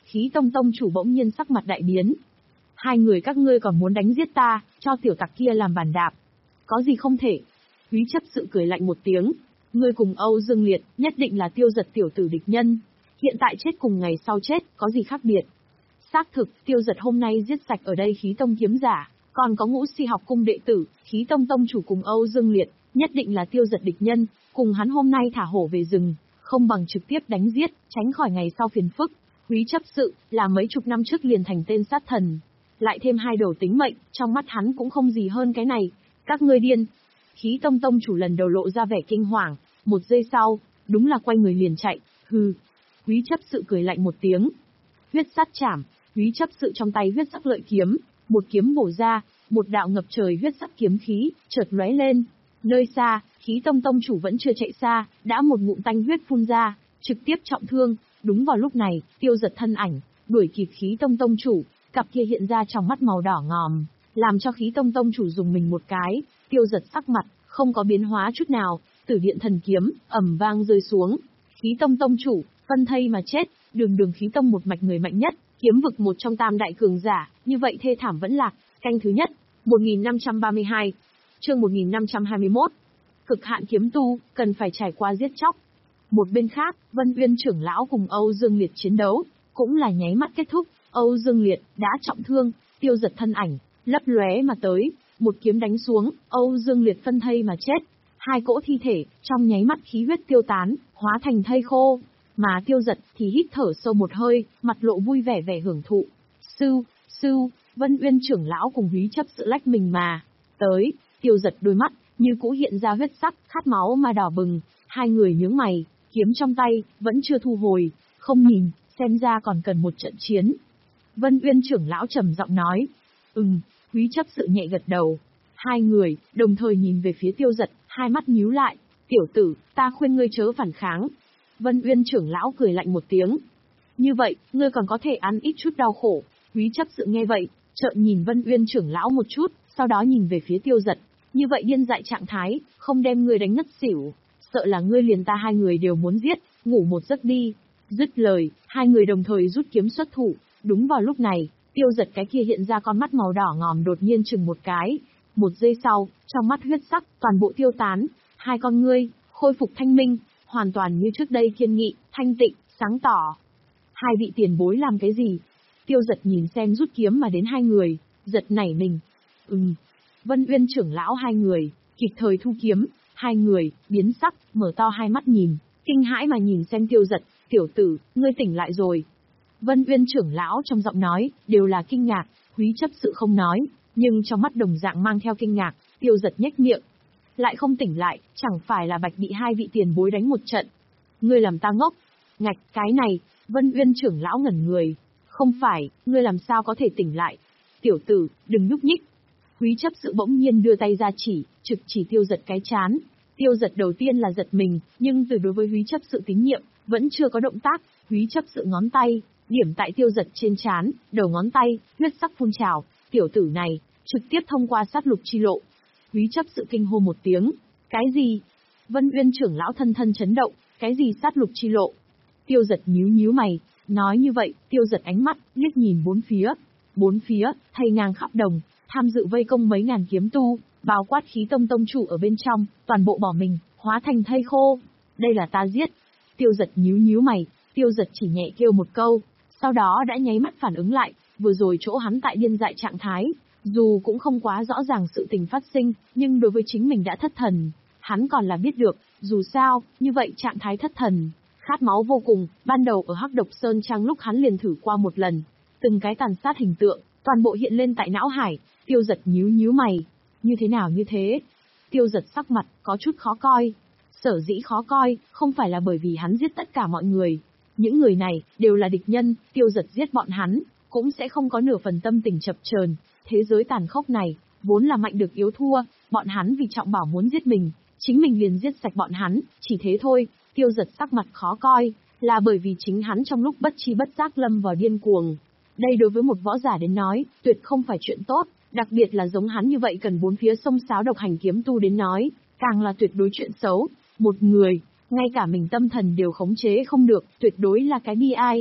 Khí Tông tông chủ bỗng nhiên sắc mặt đại biến. Hai người các ngươi còn muốn đánh giết ta, cho tiểu tặc kia làm bàn đạp. Có gì không thể? Húy chấp sự cười lạnh một tiếng. Ngươi cùng Âu Dương Liệt, nhất định là Tiêu Giật tiểu tử địch nhân. Hiện tại chết cùng ngày sau chết, có gì khác biệt? Xác thực, Tiêu Giật hôm nay giết sạch ở đây Khí Tông kiếm giả, còn có Ngũ Si học cung đệ tử, Khí Tông tông chủ cùng Âu Dương Liệt, nhất định là Tiêu Giật địch nhân, cùng hắn hôm nay thả hổ về rừng, không bằng trực tiếp đánh giết, tránh khỏi ngày sau phiền phức. Húy chấp sự, là mấy chục năm trước liền thành tên sát thần. Lại thêm hai đầu tính mệnh, trong mắt hắn cũng không gì hơn cái này. Các ngươi điên. Khí Tông tông chủ lần đầu lộ ra vẻ kinh hoàng, một giây sau, đúng là quay người liền chạy, hừ. Húy chấp sự cười lạnh một tiếng. Huyết sát chảm, Húy chấp sự trong tay huyết sắc lợi kiếm, một kiếm bổ ra, một đạo ngập trời huyết sắc kiếm khí, chợt lóe lên. Nơi xa, Khí Tông tông chủ vẫn chưa chạy xa, đã một ngụm tanh huyết phun ra, trực tiếp trọng thương. Đúng vào lúc này, Tiêu Giật thân ảnh, đuổi kịp Khí Tông tông chủ, cặp kia hiện ra trong mắt màu đỏ ngòm, làm cho Khí Tông tông chủ dùng mình một cái. Tiêu Giật sắc mặt, không có biến hóa chút nào, Tử Điện thần kiếm, ầm vang rơi xuống. Khí Tông tông chủ, phân thây mà chết, đường đường Khí Tông một mạch người mạnh nhất, kiếm vực một trong tam đại cường giả, như vậy thê thảm vẫn lạc. Canh thứ nhất, một nghìn năm trăm ba mươi hai, chương một nghìn năm trăm hai mươi mốt. Cực hạn kiếm tu, cần phải trải qua giết chóc. Một bên khác, Vân Uyên trưởng lão cùng Âu Dương Liệt chiến đấu, cũng là nháy mắt kết thúc. Âu Dương Liệt đã trọng thương, Tiêu Giật thân ảnh lấp lóe mà tới, một kiếm đánh xuống, Âu Dương Liệt phân thây mà chết. Hai cỗ thi thể trong nháy mắt khí huyết tiêu tán, hóa thành thây khô, mà Tiêu Giật thì hít thở sâu một hơi, mặt lộ vui vẻ vẻ hưởng thụ. Sư, sư, Vân Uyên trưởng lão cùng Húy chấp sự lách mình mà tới. Tiêu Giật đôi mắt như cũ hiện ra huyết sắc, khát máu mà đỏ bừng. Hai người nhướng mày, kiếm trong tay vẫn chưa thu hồi, không nhìn, xem ra còn cần một trận chiến. Vân Uyên trưởng lão trầm giọng nói. Ừm, Húy chấp sự nhẹ gật đầu. Hai người đồng thời nhìn về phía Tiêu Giật, hai mắt nhíu lại. Tiểu tử, ta khuyên ngươi chớ phản kháng. Vân Uyên trưởng lão cười lạnh một tiếng. Như vậy, ngươi còn có thể ăn ít chút đau khổ. Húy chấp sự nghe vậy, trợn nhìn Vân Uyên trưởng lão một chút, sau đó nhìn về phía Tiêu Giật. Như vậy điên dại trạng thái, không đem ngươi đánh ngất xỉu, sợ là ngươi liền ta hai người đều muốn giết, ngủ một giấc đi. Dứt lời, hai người đồng thời rút kiếm xuất thủ. Đúng vào lúc này, Tiêu Giật cái kia hiện ra con mắt màu đỏ ngòm đột nhiên chừng một cái. Một giây sau, trong mắt huyết sắc, toàn bộ tiêu tán, hai con ngươi khôi phục thanh minh, hoàn toàn như trước đây kiên nghị, thanh tịnh, sáng tỏ. Hai vị tiền bối làm cái gì? Tiêu Giật nhìn xem rút kiếm mà đến hai người, giật nảy mình. Ừm. Vân Uyên trưởng lão hai người, kịp thời thu kiếm, hai người, biến sắc, mở to hai mắt nhìn, kinh hãi mà nhìn xem Tiêu Giật. Tiểu tử, ngươi tỉnh lại rồi. Vân Uyên trưởng lão trong giọng nói, đều là kinh ngạc. Húy chấp sự không nói, nhưng trong mắt đồng dạng mang theo kinh ngạc. Tiêu Giật nhếch miệng. Lại không tỉnh lại, chẳng phải là bạch bị hai vị tiền bối đánh một trận. Ngươi làm ta ngốc. Ngạch, cái này, Vân Uyên trưởng lão ngẩn người. Không phải, ngươi làm sao có thể tỉnh lại. Tiểu tử, đừng nhúc nhích. Húy chấp sự bỗng nhiên đưa tay ra chỉ, trực chỉ Tiêu Giật cái chán. Tiêu Giật đầu tiên là giật mình, nhưng từ đối với Húy chấp sự tín nhiệm, vẫn chưa có động tác. Húy chấp sự ngón tay, điểm tại Tiêu Giật trên trán, đầu ngón tay, huyết sắc phun trào. Tiểu tử này, trực tiếp thông qua sát lục chi lộ. Húy chấp sự kinh hô một tiếng. Cái gì? Vân Uyên trưởng lão thân thân chấn động. Cái gì sát lục chi lộ? Tiêu Giật nhíu nhíu mày. Nói như vậy, Tiêu Giật ánh mắt, liếc nhìn bốn phía. Bốn phía, thây ngang khắp đồng, tham dự vây công mấy ngàn kiếm tu, bao quát Khí Tông tông chủ ở bên trong, toàn bộ bỏ mình, hóa thành thây khô. Đây là ta giết. Tiêu Giật nhíu nhíu mày. Tiêu Giật chỉ nhẹ kêu một câu, sau đó đã nháy mắt phản ứng lại, vừa rồi chỗ hắn tại điên dại trạng thái, dù cũng không quá rõ ràng sự tình phát sinh, nhưng đối với chính mình đã thất thần, hắn còn là biết được, dù sao, như vậy trạng thái thất thần, khát máu vô cùng, ban đầu ở Hắc Độc Sơn Trang lúc hắn liền thử qua một lần, từng cái tàn sát hình tượng, toàn bộ hiện lên tại não hải. Tiêu Giật nhíu nhíu mày, như thế nào như thế? Tiêu Giật sắc mặt có chút khó coi. Sở dĩ khó coi, không phải là bởi vì hắn giết tất cả mọi người. Những người này, đều là địch nhân, Tiêu Giật giết bọn hắn, cũng sẽ không có nửa phần tâm tình chập chờn. Thế giới tàn khốc này, vốn là mạnh được yếu thua, bọn hắn vì trọng bảo muốn giết mình, chính mình liền giết sạch bọn hắn, chỉ thế thôi. Tiêu Giật sắc mặt khó coi, là bởi vì chính hắn trong lúc bất chi bất giác lâm vào điên cuồng. Đây đối với một võ giả đến nói, tuyệt không phải chuyện tốt, đặc biệt là giống hắn như vậy cần bốn phía xông xáo độc hành kiếm tu đến nói, càng là tuyệt đối chuyện xấu. Một người, ngay cả mình tâm thần đều khống chế không được, tuyệt đối là cái bi ai.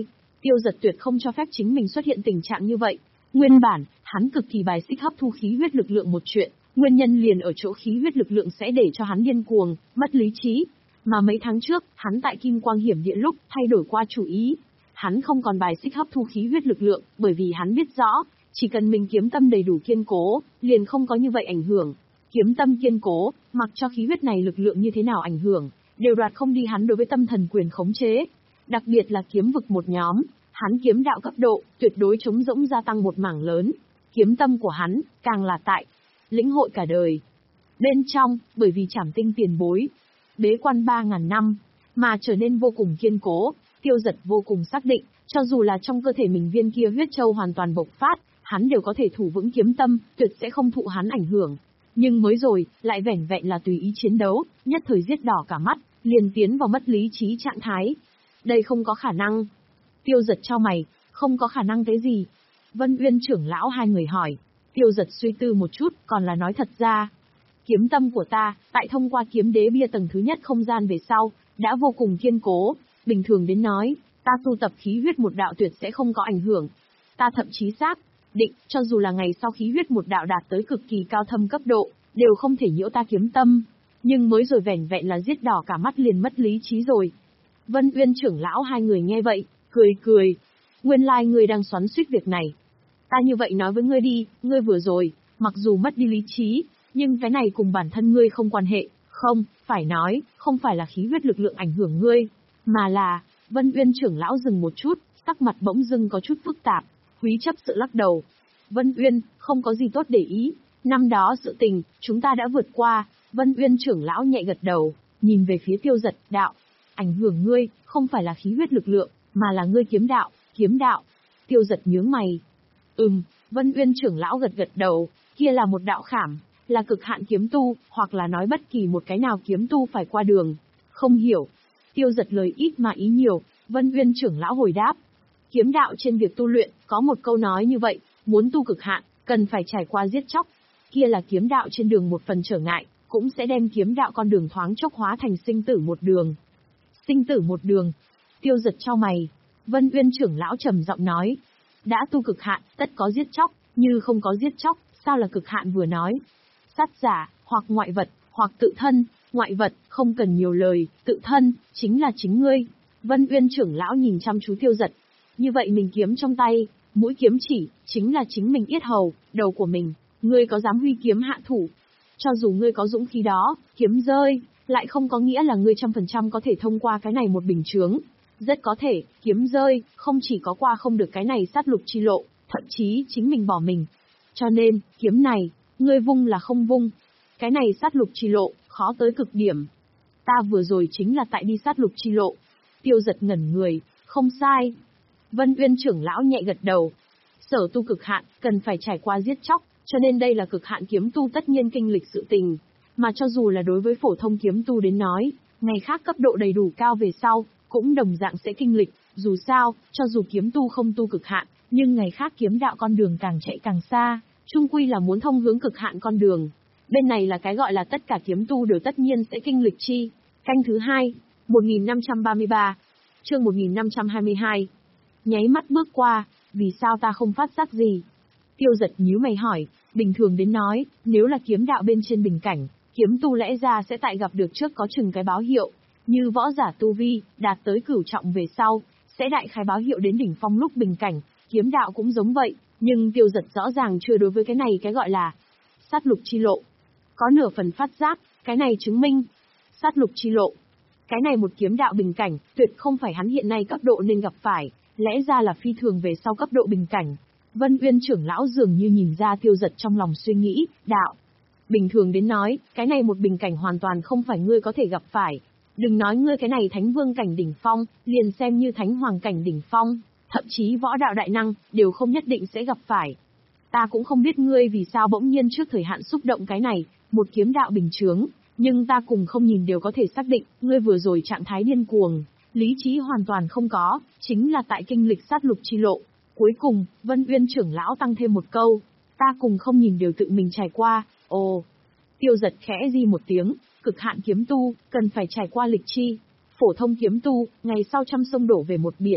Tiêu Giật tuyệt không cho phép chính mình xuất hiện tình trạng như vậy. Nguyên bản, hắn cực kỳ bài xích hấp thu khí huyết lực lượng một chuyện, nguyên nhân liền ở chỗ khí huyết lực lượng sẽ để cho hắn điên cuồng, mất lý trí. Mà mấy tháng trước, hắn tại Kim Quang Hiểm Địa lúc thay đổi qua chủ ý. Hắn không còn bài xích hấp thu khí huyết lực lượng, bởi vì hắn biết rõ, chỉ cần mình kiếm tâm đầy đủ kiên cố, liền không có như vậy ảnh hưởng. Kiếm tâm kiên cố, mặc cho khí huyết này lực lượng như thế nào ảnh hưởng, đều đoạt không đi hắn đối với tâm thần quyền khống chế. Đặc biệt là kiếm vực một nhóm, hắn kiếm đạo cấp độ, tuyệt đối trống rỗng gia tăng một mảng lớn. Kiếm tâm của hắn, càng là tại, lĩnh hội cả đời. Bên trong, bởi vì Trảm Tinh tiền bối, bế quan ba ngàn năm, mà trở nên vô cùng kiên cố, Tiêu Giật vô cùng xác định, cho dù là trong cơ thể mình viên kia huyết châu hoàn toàn bộc phát, hắn đều có thể thủ vững kiếm tâm, tuyệt sẽ không thụ hắn ảnh hưởng. Nhưng mới rồi, lại vẻn vẹn là tùy ý chiến đấu, nhất thời giết đỏ cả mắt, liền tiến vào mất lý trí trạng thái. Đây không có khả năng. Tiêu Giật chau mày, không có khả năng cái gì? Vân Uyên trưởng lão hai người hỏi. Tiêu Giật suy tư một chút, còn là nói thật ra. Kiếm tâm của ta, tại thông qua kiếm đế bia tầng thứ nhất không gian về sau, đã vô cùng kiên cố. Bình thường đến nói, ta tu tập khí huyết một đạo tuyệt sẽ không có ảnh hưởng. Ta thậm chí xác định, cho dù là ngày sau khí huyết một đạo đạt tới cực kỳ cao thâm cấp độ, đều không thể nhiễu ta kiếm tâm. Nhưng mới rồi vẻn vẹn là giết đỏ cả mắt liền mất lý trí rồi. Vân Uyên trưởng lão hai người nghe vậy, cười cười. Nguyên lai ngươi đang xoắn xuýt việc này. Ta như vậy nói với ngươi đi, ngươi vừa rồi, mặc dù mất đi lý trí, nhưng cái này cùng bản thân ngươi không quan hệ. Không, phải nói, không phải là khí huyết lực lượng ảnh hưởng ngươi, mà là, Vân Uyên trưởng lão dừng một chút, sắc mặt bỗng dưng có chút phức tạp. Húy chấp sự lắc đầu. Vân Uyên, không có gì tốt để ý. Năm đó sự tình, chúng ta đã vượt qua. Vân Uyên trưởng lão nhẹ gật đầu, nhìn về phía Tiêu Giật, đạo. Ảnh hưởng ngươi, không phải là khí huyết lực lượng, mà là ngươi kiếm đạo, kiếm đạo. Tiêu Giật nhướng mày. Ừm, Vân Uyên trưởng lão gật gật đầu, kia là một đạo khảm, là cực hạn kiếm tu, hoặc là nói bất kỳ một cái nào kiếm tu phải qua đường. Không hiểu. Tiêu Giật lời ít mà ý nhiều, Vân Uyên trưởng lão hồi đáp. Kiếm đạo trên việc tu luyện, có một câu nói như vậy, muốn tu cực hạn, cần phải trải qua giết chóc. Kia là kiếm đạo trên đường một phần trở ngại, cũng sẽ đem kiếm đạo con đường thoáng chốc hóa thành sinh tử một đường. Sinh tử một đường. Tiêu Giật chau mày. Vân Uyên trưởng lão trầm giọng nói. Đã tu cực hạn, tất có giết chóc, như không có giết chóc, sao là cực hạn vừa nói. Sát giả, hoặc ngoại vật, hoặc tự thân, ngoại vật, không cần nhiều lời, tự thân, chính là chính ngươi. Vân Uyên trưởng lão nhìn chăm chú Tiêu Giật. Như vậy mình kiếm trong tay, mũi kiếm chỉ, chính là chính mình yết hầu, đầu của mình, ngươi có dám huy kiếm hạ thủ? Cho dù ngươi có dũng khí đó, kiếm rơi, lại không có nghĩa là ngươi trăm phần trăm có thể thông qua cái này một bình chướng. Rất có thể, kiếm rơi, không chỉ có qua không được cái này sát lục chi lộ, thậm chí chính mình bỏ mình. Cho nên, kiếm này, ngươi vung là không vung. Cái này sát lục chi lộ, khó tới cực điểm. Ta vừa rồi chính là tại đi sát lục chi lộ. Tiêu Giật ngẩn người, không sai. Vân Uyên trưởng lão nhẹ gật đầu. Sở tu cực hạn, cần phải trải qua giết chóc, cho nên đây là cực hạn kiếm tu tất nhiên kinh lịch sự tình. Mà cho dù là đối với phổ thông kiếm tu đến nói, ngày khác cấp độ đầy đủ cao về sau, cũng đồng dạng sẽ kinh lịch. Dù sao, cho dù kiếm tu không tu cực hạn, nhưng ngày khác kiếm đạo con đường càng chạy càng xa, chung quy là muốn thông hướng cực hạn con đường. Bên này là cái gọi là tất cả kiếm tu đều tất nhiên sẽ kinh lịch chi. Canh thứ hai, một nghìn năm trăm ba mươi ba, chương một nghìn năm trăm hai mươi hai. Nháy mắt bước qua, vì sao ta không phát giác gì? Tiêu Giật nhíu mày hỏi, bình thường đến nói, nếu là kiếm đạo bên trên bình cảnh, kiếm tu lẽ ra sẽ tại gặp được trước có chừng cái báo hiệu, như võ giả tu vi, đạt tới cửu trọng về sau, sẽ đại khái báo hiệu đến đỉnh phong lúc bình cảnh, kiếm đạo cũng giống vậy, nhưng Tiêu Giật rõ ràng chưa đối với cái này cái gọi là sát lục chi lộ. Có nửa phần phát giác, cái này chứng minh, sát lục chi lộ. Cái này một kiếm đạo bình cảnh, tuyệt không phải hắn hiện nay cấp độ nên gặp phải, lẽ ra là phi thường về sau cấp độ bình cảnh. Vân Uyên trưởng lão dường như nhìn ra Tiêu Giật trong lòng suy nghĩ, đạo. Bình thường đến nói, cái này một bình cảnh hoàn toàn không phải ngươi có thể gặp phải. Đừng nói ngươi cái này thánh vương cảnh đỉnh phong, liền xem như thánh hoàng cảnh đỉnh phong, thậm chí võ đạo đại năng, đều không nhất định sẽ gặp phải. Ta cũng không biết ngươi vì sao bỗng nhiên trước thời hạn xúc động cái này, một kiếm đạo bình chướng, nhưng ta cùng không nhìn đều có thể xác định, ngươi vừa rồi trạng thái điên cuồng, lý trí hoàn toàn không có, chính là tại kinh lịch sát lục chi lộ. Cuối cùng, Vân Uyên trưởng lão tăng thêm một câu, ta cùng không nhìn đều tự mình trải qua, ồ. Tiêu Giật khẽ di một tiếng, cực hạn kiếm tu, cần phải trải qua lịch chi. Phổ thông kiếm tu, ngày sau trăm sông đổ về một biển,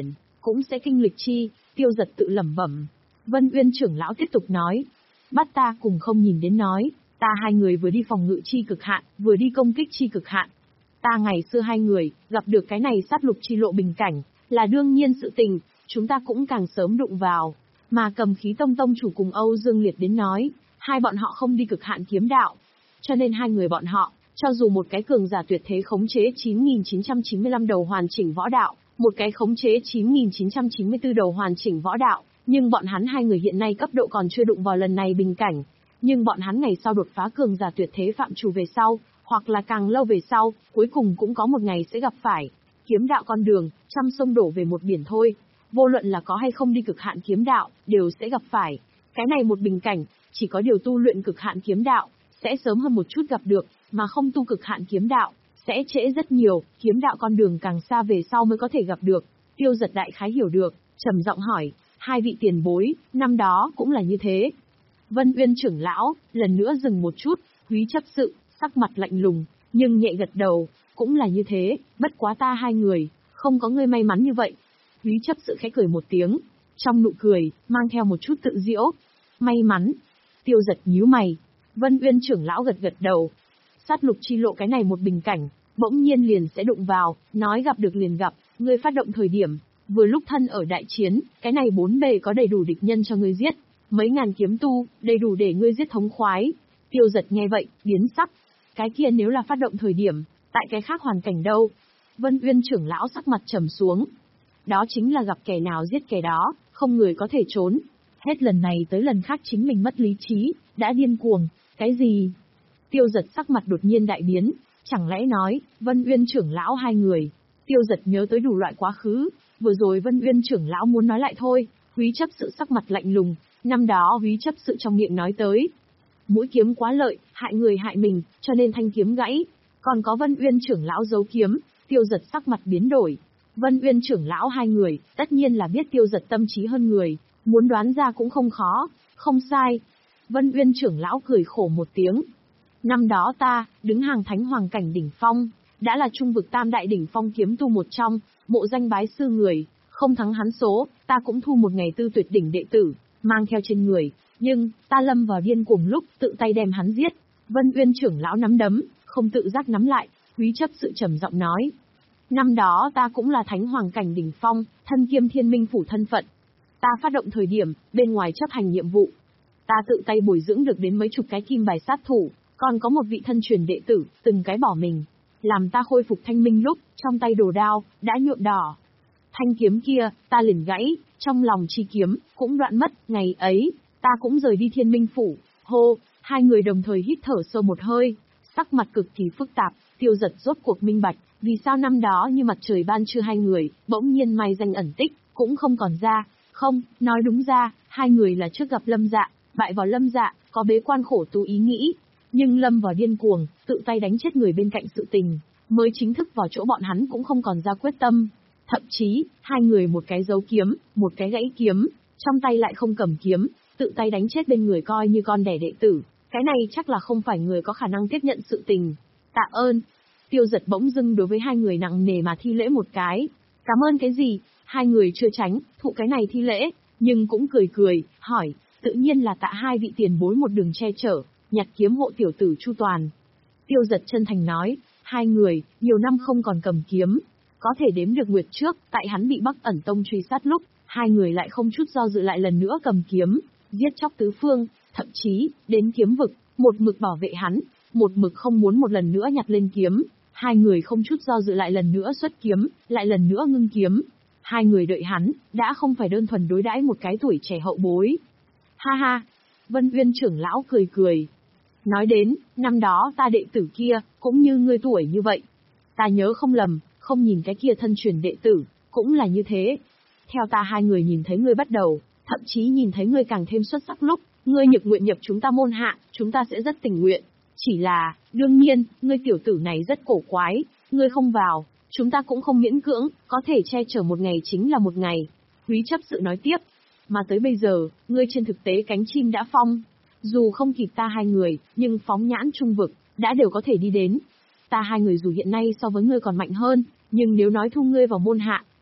cũng sẽ kinh lịch chi, Tiêu Dật tự lẩm bẩm. Vân Uyên trưởng lão tiếp tục nói. Bắt ta cùng không nhìn đến nói, ta hai người vừa đi phòng ngự chi cực hạn, vừa đi công kích chi cực hạn. Ta ngày xưa hai người, gặp được cái này sát lục chi lộ bình cảnh, là đương nhiên sự tình, chúng ta cũng càng sớm đụng vào. Mà Cầm Khí Tông tông chủ cùng Âu Dương Liệt đến nói, hai bọn họ không đi cực hạn kiếm đạo. Cho nên hai người bọn họ, cho dù một cái cường giả tuyệt thế khống chế chín nghìn chín trăm chín mươi lăm đầu hoàn chỉnh võ đạo, một cái khống chế chín nghìn chín trăm chín mươi tư đầu hoàn chỉnh võ đạo, nhưng bọn hắn hai người hiện nay cấp độ còn chưa đụng vào lần này bình cảnh. Nhưng bọn hắn ngày sau đột phá cường giả tuyệt thế phạm chủ về sau, hoặc là càng lâu về sau, cuối cùng cũng có một ngày sẽ gặp phải. Kiếm đạo con đường, trăm sông đổ về một biển thôi. Vô luận là có hay không đi cực hạn kiếm đạo, đều sẽ gặp phải. Cái này một bình cảnh, chỉ có điều tu luyện cực hạn kiếm đạo, sẽ sớm hơn một chút gặp được, mà không tu cực hạn kiếm đạo, sẽ trễ rất nhiều, kiếm đạo con đường càng xa về sau mới có thể gặp được. Tiêu Dật đại khái hiểu được, trầm giọng hỏi, hai vị tiền bối, năm đó cũng là như thế. Vân Uyên trưởng lão, lần nữa dừng một chút, Húy chấp sự, sắc mặt lạnh lùng, nhưng nhẹ gật đầu, cũng là như thế, bất quá ta hai người, không có ngươi may mắn như vậy. Húy chấp sự khẽ cười một tiếng, trong nụ cười, mang theo một chút tự giễu. May mắn. Tiêu Dật nhíu mày. Vân Uyên trưởng lão gật gật đầu. Sát lục chi lộ cái này một bình cảnh, bỗng nhiên liền sẽ đụng vào, nói gặp được liền gặp, ngươi phát động thời điểm, vừa lúc thân ở đại chiến, cái này bốn bề có đầy đủ địch nhân cho ngươi giết, mấy ngàn kiếm tu, đầy đủ để ngươi giết thống khoái. Tiêu Dật nghe vậy, biến sắc. Cái kia nếu là phát động thời điểm, tại cái khác hoàn cảnh đâu? Vân Uyên trưởng lão sắc mặt trầm xuống. Đó chính là gặp kẻ nào giết kẻ đó, không người có thể trốn. Hết lần này tới lần khác chính mình mất lý trí, đã điên cuồng. Cái gì? Tiêu Dật sắc mặt đột nhiên đại biến, chẳng lẽ nói, Vân Uyên trưởng lão hai người. Tiêu Dật nhớ tới đủ loại quá khứ, vừa rồi Vân Uyên trưởng lão muốn nói lại thôi, Húy chấp sự sắc mặt lạnh lùng, năm đó Húy chấp sự trong miệng nói tới. Mũi kiếm quá lợi, hại người hại mình, cho nên thanh kiếm gãy. Còn có Vân Uyên trưởng lão giấu kiếm, Tiêu Dật sắc mặt biến đổi. Vân Uyên trưởng lão hai người, tất nhiên là biết Tiêu Dật tâm trí hơn người, muốn đoán ra cũng không khó, không sai. Vân Uyên trưởng lão cười khổ một tiếng. Năm đó ta, đứng hàng thánh hoàng cảnh đỉnh phong, đã là trung vực tam đại đỉnh phong kiếm tu một trong, mộ danh bái sư người, không thắng hắn số, ta cũng thu một ngày tư tuyệt đỉnh đệ tử, mang theo trên người, nhưng, ta lâm vào điên cuồng lúc, tự tay đem hắn giết. Vân Uyên trưởng lão nắm đấm, không tự giác nắm lại, Húy chấp sự trầm giọng nói. Năm đó ta cũng là thánh hoàng cảnh đỉnh phong, thân kiêm thiên minh phủ thân phận. Ta phát động thời điểm, bên ngoài chấp hành nhiệm vụ. Ta tự tay bồi dưỡng được đến mấy chục cái kim bài sát thủ, còn có một vị thân truyền đệ tử, từng cái bỏ mình. Làm ta khôi phục thanh minh lúc, trong tay đồ đao, đã nhuộm đỏ. Thanh kiếm kia, ta liền gãy, trong lòng chi kiếm, cũng đoạn mất, ngày ấy, ta cũng rời đi thiên minh phủ. Hô, hai người đồng thời hít thở sâu một hơi, sắc mặt cực kỳ phức tạp, Tiêu Dật rốt cuộc minh bạch, vì sao năm đó như mặt trời ban trưa hai người, bỗng nhiên mai danh ẩn tích, cũng không còn ra. Không, nói đúng ra, hai người là trước gặp Lâm Dạ, bại vào Lâm Dạ, có bế quan khổ tu ý nghĩ, nhưng lâm vào điên cuồng, tự tay đánh chết người bên cạnh sự tình, mới chính thức vào chỗ bọn hắn cũng không còn ra quyết tâm. Thậm chí, hai người một cái giấu kiếm, một cái gãy kiếm, trong tay lại không cầm kiếm, tự tay đánh chết bên người coi như con đẻ đệ tử, cái này chắc là không phải người có khả năng tiếp nhận sự tình. Tạ ơn. Tiêu Dật bỗng dưng đối với hai người nặng nề mà thi lễ một cái. Cảm ơn cái gì? Hai người chưa tránh, thụ cái này thi lễ, nhưng cũng cười cười, hỏi, tự nhiên là tạ hai vị tiền bối một đường che chở, nhặt kiếm hộ tiểu tử chu toàn. Tiêu Dật chân thành nói, hai người, nhiều năm không còn cầm kiếm, có thể đếm được nguyệt trước, tại hắn bị Bắc Ẩn Tông truy sát lúc, hai người lại không chút do dự lại lần nữa cầm kiếm, giết chóc tứ phương, thậm chí, đến kiếm vực, một mực bảo vệ hắn, một mực không muốn một lần nữa nhặt lên kiếm, hai người không chút do dự lại lần nữa xuất kiếm, lại lần nữa ngưng kiếm. Hai người đợi hắn, đã không phải đơn thuần đối đãi một cái tuổi trẻ hậu bối. Ha ha, Vân Uyên trưởng lão cười cười. Nói đến, năm đó ta đệ tử kia, cũng như ngươi tuổi như vậy. Ta nhớ không lầm, không nhìn cái kia thân truyền đệ tử, cũng là như thế. Theo ta hai người nhìn thấy ngươi bắt đầu, thậm chí nhìn thấy ngươi càng thêm xuất sắc lúc, ngươi nhược nguyện nhập chúng ta môn hạ, chúng ta sẽ rất tình nguyện. Chỉ là, đương nhiên, ngươi tiểu tử này rất cổ quái, ngươi không vào, chúng ta cũng không miễn cưỡng, có thể che chở một ngày chính là một ngày. Húy chấp sự nói tiếp, mà tới bây giờ, ngươi trên thực tế cánh chim đã phong. Dù không kịp ta hai người, nhưng phóng nhãn trung vực, đã đều có thể đi đến. Ta hai người dù hiện nay so với ngươi còn mạnh hơn, nhưng nếu nói thu ngươi vào môn hạ,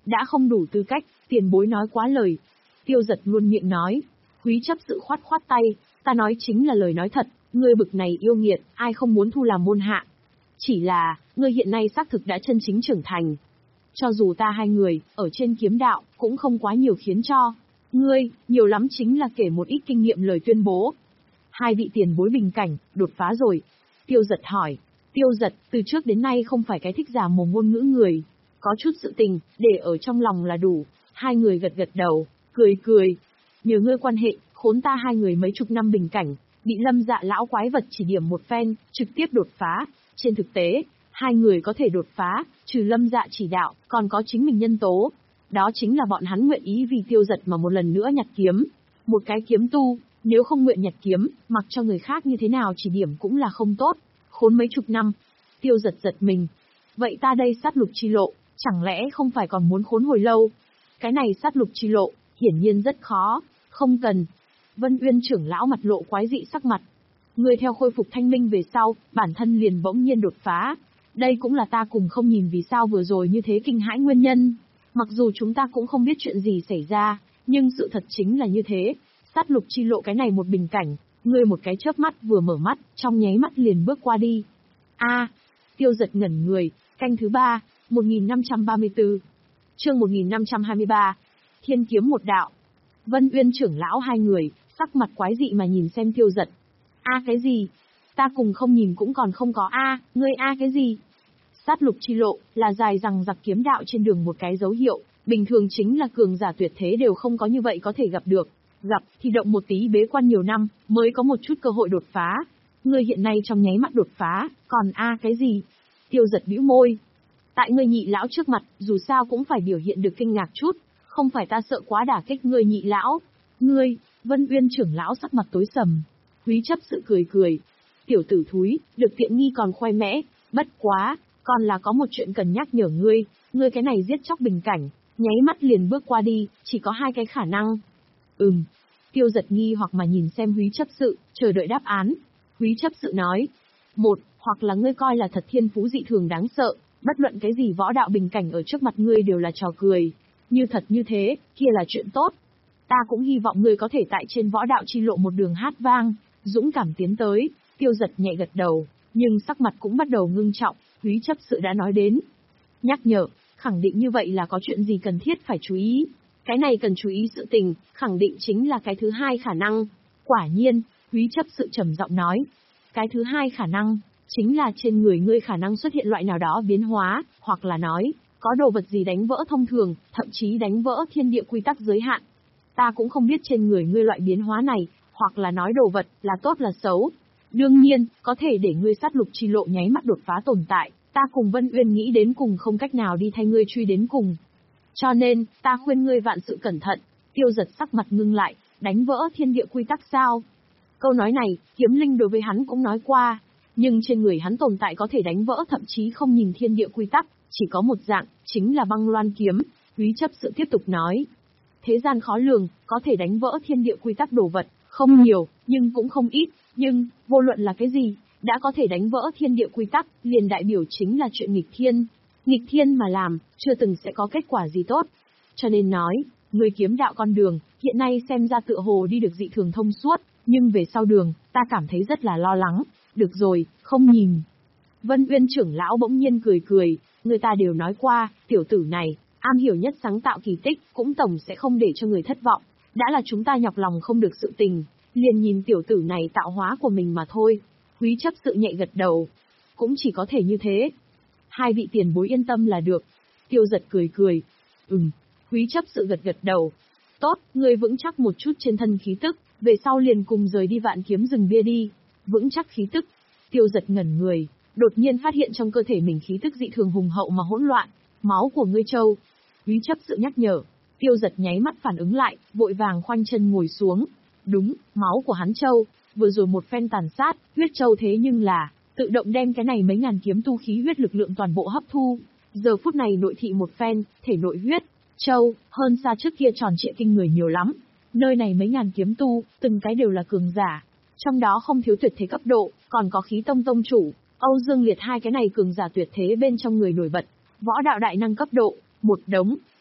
Đã không đủ tư cách, tiền bối nói quá lời. Tiêu Giật luôn miệng nói. Quý chấp sự khoát khoát tay, ta nói chính là lời nói thật, ngươi bực này yêu nghiệt, ai không muốn thu làm môn hạ. Chỉ là, ngươi hiện nay xác thực đã chân chính trưởng thành. Cho dù ta hai người, ở trên kiếm đạo, cũng không quá nhiều khiến cho. Ngươi, nhiều lắm chính là kể một ít kinh nghiệm lời tuyên bố. Hai vị tiền bối bình cảnh, đột phá rồi. Tiêu Giật hỏi. Tiêu Giật, từ trước đến nay không phải cái thích giả mồm ngôn ngữ người. Có chút sự tình, để ở trong lòng là đủ. Hai người gật gật đầu, cười cười. Nhờ ngươi quan hệ, khốn ta hai người mấy chục năm bình cảnh, bị Lâm Dạ lão quái vật chỉ điểm một phen, trực tiếp đột phá. Trên thực tế, hai người có thể đột phá, trừ Lâm Dạ chỉ đạo, còn có chính mình nhân tố. Đó chính là bọn hắn nguyện ý vì Tiêu Giật mà một lần nữa nhặt kiếm. Một cái kiếm tu, nếu không nguyện nhặt kiếm, mặc cho người khác như thế nào chỉ điểm cũng là không tốt. Khốn mấy chục năm. Tiêu Giật giật mình. Vậy ta đây sát lục chi lộ, chẳng lẽ không phải còn muốn khốn hồi lâu? Cái này sát lục chi lộ, hiển nhiên rất khó. Không cần. Vân Uyên trưởng lão mặt lộ quái dị sắc mặt. Người theo khôi phục thanh minh về sau, bản thân liền bỗng nhiên đột phá. Đây cũng là ta cùng không nhìn vì sao vừa rồi như thế kinh hãi nguyên nhân. Mặc dù chúng ta cũng không biết chuyện gì xảy ra, nhưng sự thật chính là như thế. Sát lục chi lộ cái này một bình cảnh, ngươi một cái chớp mắt vừa mở mắt, trong nháy mắt liền bước qua đi. A, Tiêu Giật ngẩn người, canh thứ ba, một nghìn năm trăm ba mươi tư. Chương một nghìn năm trăm hai mươi ba. Thiên kiếm một đạo. Vân Uyên trưởng lão hai người, sắc mặt quái dị mà nhìn xem Tiêu Giật. A cái gì? Ta cùng không nhìn cũng còn không có A, ngươi A cái gì? Sát lục chi lộ, là dài rằng giặc kiếm đạo trên đường một cái dấu hiệu, bình thường chính là cường giả tuyệt thế đều không có như vậy có thể gặp được. Gặp, thì động một tí bế quan nhiều năm, mới có một chút cơ hội đột phá. Ngươi hiện nay trong nháy mắt đột phá, còn A cái gì? Tiêu Giật bĩu môi. Tại ngươi nhị lão trước mặt, dù sao cũng phải biểu hiện được kinh ngạc chút, không phải ta sợ quá đả kích ngươi nhị lão. Ngươi, Vân Uyên trưởng lão sắc mặt tối sầm. Quý chấp sự cười cười. Tiểu tử thúi, được tiện nghi còn khoe mẽ, bất quá, còn là có một chuyện cần nhắc nhở ngươi, ngươi cái này giết chóc bình cảnh, nháy mắt liền bước qua đi, chỉ có hai cái khả năng. Ừm. Tiêu Giật nghi hoặc mà nhìn xem Húy chấp sự, chờ đợi đáp án. Húy chấp sự nói. Một, hoặc là ngươi coi là thật thiên phú dị thường đáng sợ, bất luận cái gì võ đạo bình cảnh ở trước mặt ngươi đều là trò cười. Như thật như thế, kia là chuyện tốt. Ta cũng hy vọng ngươi có thể tại trên võ đạo chi lộ một đường hát vang, dũng cảm tiến tới. Tiêu Giật nhẹ gật đầu, nhưng sắc mặt cũng bắt đầu ngưng trọng, Húy chấp sự đã nói đến. Nhắc nhở, khẳng định như vậy là có chuyện gì cần thiết phải chú ý. Cái này cần chú ý sự tình, khẳng định chính là cái thứ hai khả năng. Quả nhiên, Húy chấp sự trầm giọng nói. Cái thứ hai khả năng, chính là trên người ngươi khả năng xuất hiện loại nào đó biến hóa, hoặc là nói, có đồ vật gì đánh vỡ thông thường, thậm chí đánh vỡ thiên địa quy tắc giới hạn. Ta cũng không biết trên người ngươi loại biến hóa này, hoặc là nói đồ vật, là tốt là xấu. Đương nhiên, có thể để ngươi sát lục chi lộ nháy mắt đột phá tồn tại, ta cùng Vân Uyên nghĩ đến cùng không cách nào đi thay ngươi truy đến cùng. Cho nên, ta khuyên ngươi vạn sự cẩn thận. Tiêu Giật sắc mặt ngưng lại, đánh vỡ thiên địa quy tắc sao? Câu nói này, Kiếm Linh đối với hắn cũng nói qua, nhưng trên người hắn tồn tại có thể đánh vỡ thậm chí không nhìn thiên địa quy tắc, chỉ có một dạng, chính là băng loan kiếm. Húy chấp sự tiếp tục nói. Thế gian khó lường, có thể đánh vỡ thiên địa quy tắc đồ vật, không nhiều, nhưng cũng không ít, nhưng, vô luận là cái gì, đã có thể đánh vỡ thiên địa quy tắc, liền đại biểu chính là chuyện nghịch thiên. Nghịch thiên mà làm, chưa từng sẽ có kết quả gì tốt. Cho nên nói, người kiếm đạo con đường, hiện nay xem ra tựa hồ đi được dị thường thông suốt, nhưng về sau đường, ta cảm thấy rất là lo lắng. Được rồi, không nhìn. Vân Uyên trưởng lão bỗng nhiên cười cười, người ta đều nói qua, tiểu tử này, am hiểu nhất sáng tạo kỳ tích, cũng tổng sẽ không để cho người thất vọng. Đã là chúng ta nhọc lòng không được sự tình, liền nhìn tiểu tử này tạo hóa của mình mà thôi. Húy chấp sự nhẹ gật đầu. Cũng chỉ có thể như thế. Hai vị tiền bối yên tâm là được. Tiêu Giật cười cười. Ừm. Húy chấp sự gật gật đầu. Tốt, ngươi vững chắc một chút trên thân khí tức, về sau liền cùng rời đi Vạn Kiếm rừng bia đi. Vững chắc khí tức. Tiêu Giật ngẩn người, đột nhiên phát hiện trong cơ thể mình khí tức dị thường hùng hậu mà hỗn loạn. Máu của ngươi trâu. Húy chấp sự nhắc nhở. Tiêu Giật nháy mắt phản ứng lại, vội vàng khoanh chân ngồi xuống. Đúng, máu của hắn trâu. Vừa rồi một phen tàn sát, huyết trâu thế nhưng là tự động đem cái này mấy ngàn kiếm tu khí huyết lực lượng toàn bộ hấp thu. Giờ phút này nội thị một phen, thể nội huyết trâu hơn xa trước kia tròn trịa kinh người nhiều lắm. Nơi này mấy ngàn kiếm tu, từng cái đều là cường giả, trong đó không thiếu tuyệt thế cấp độ, còn có Khí Tông tông chủ, Âu Dương Liệt hai cái này cường giả tuyệt thế bên trong người nổi bật, võ đạo đại năng cấp độ, một đống.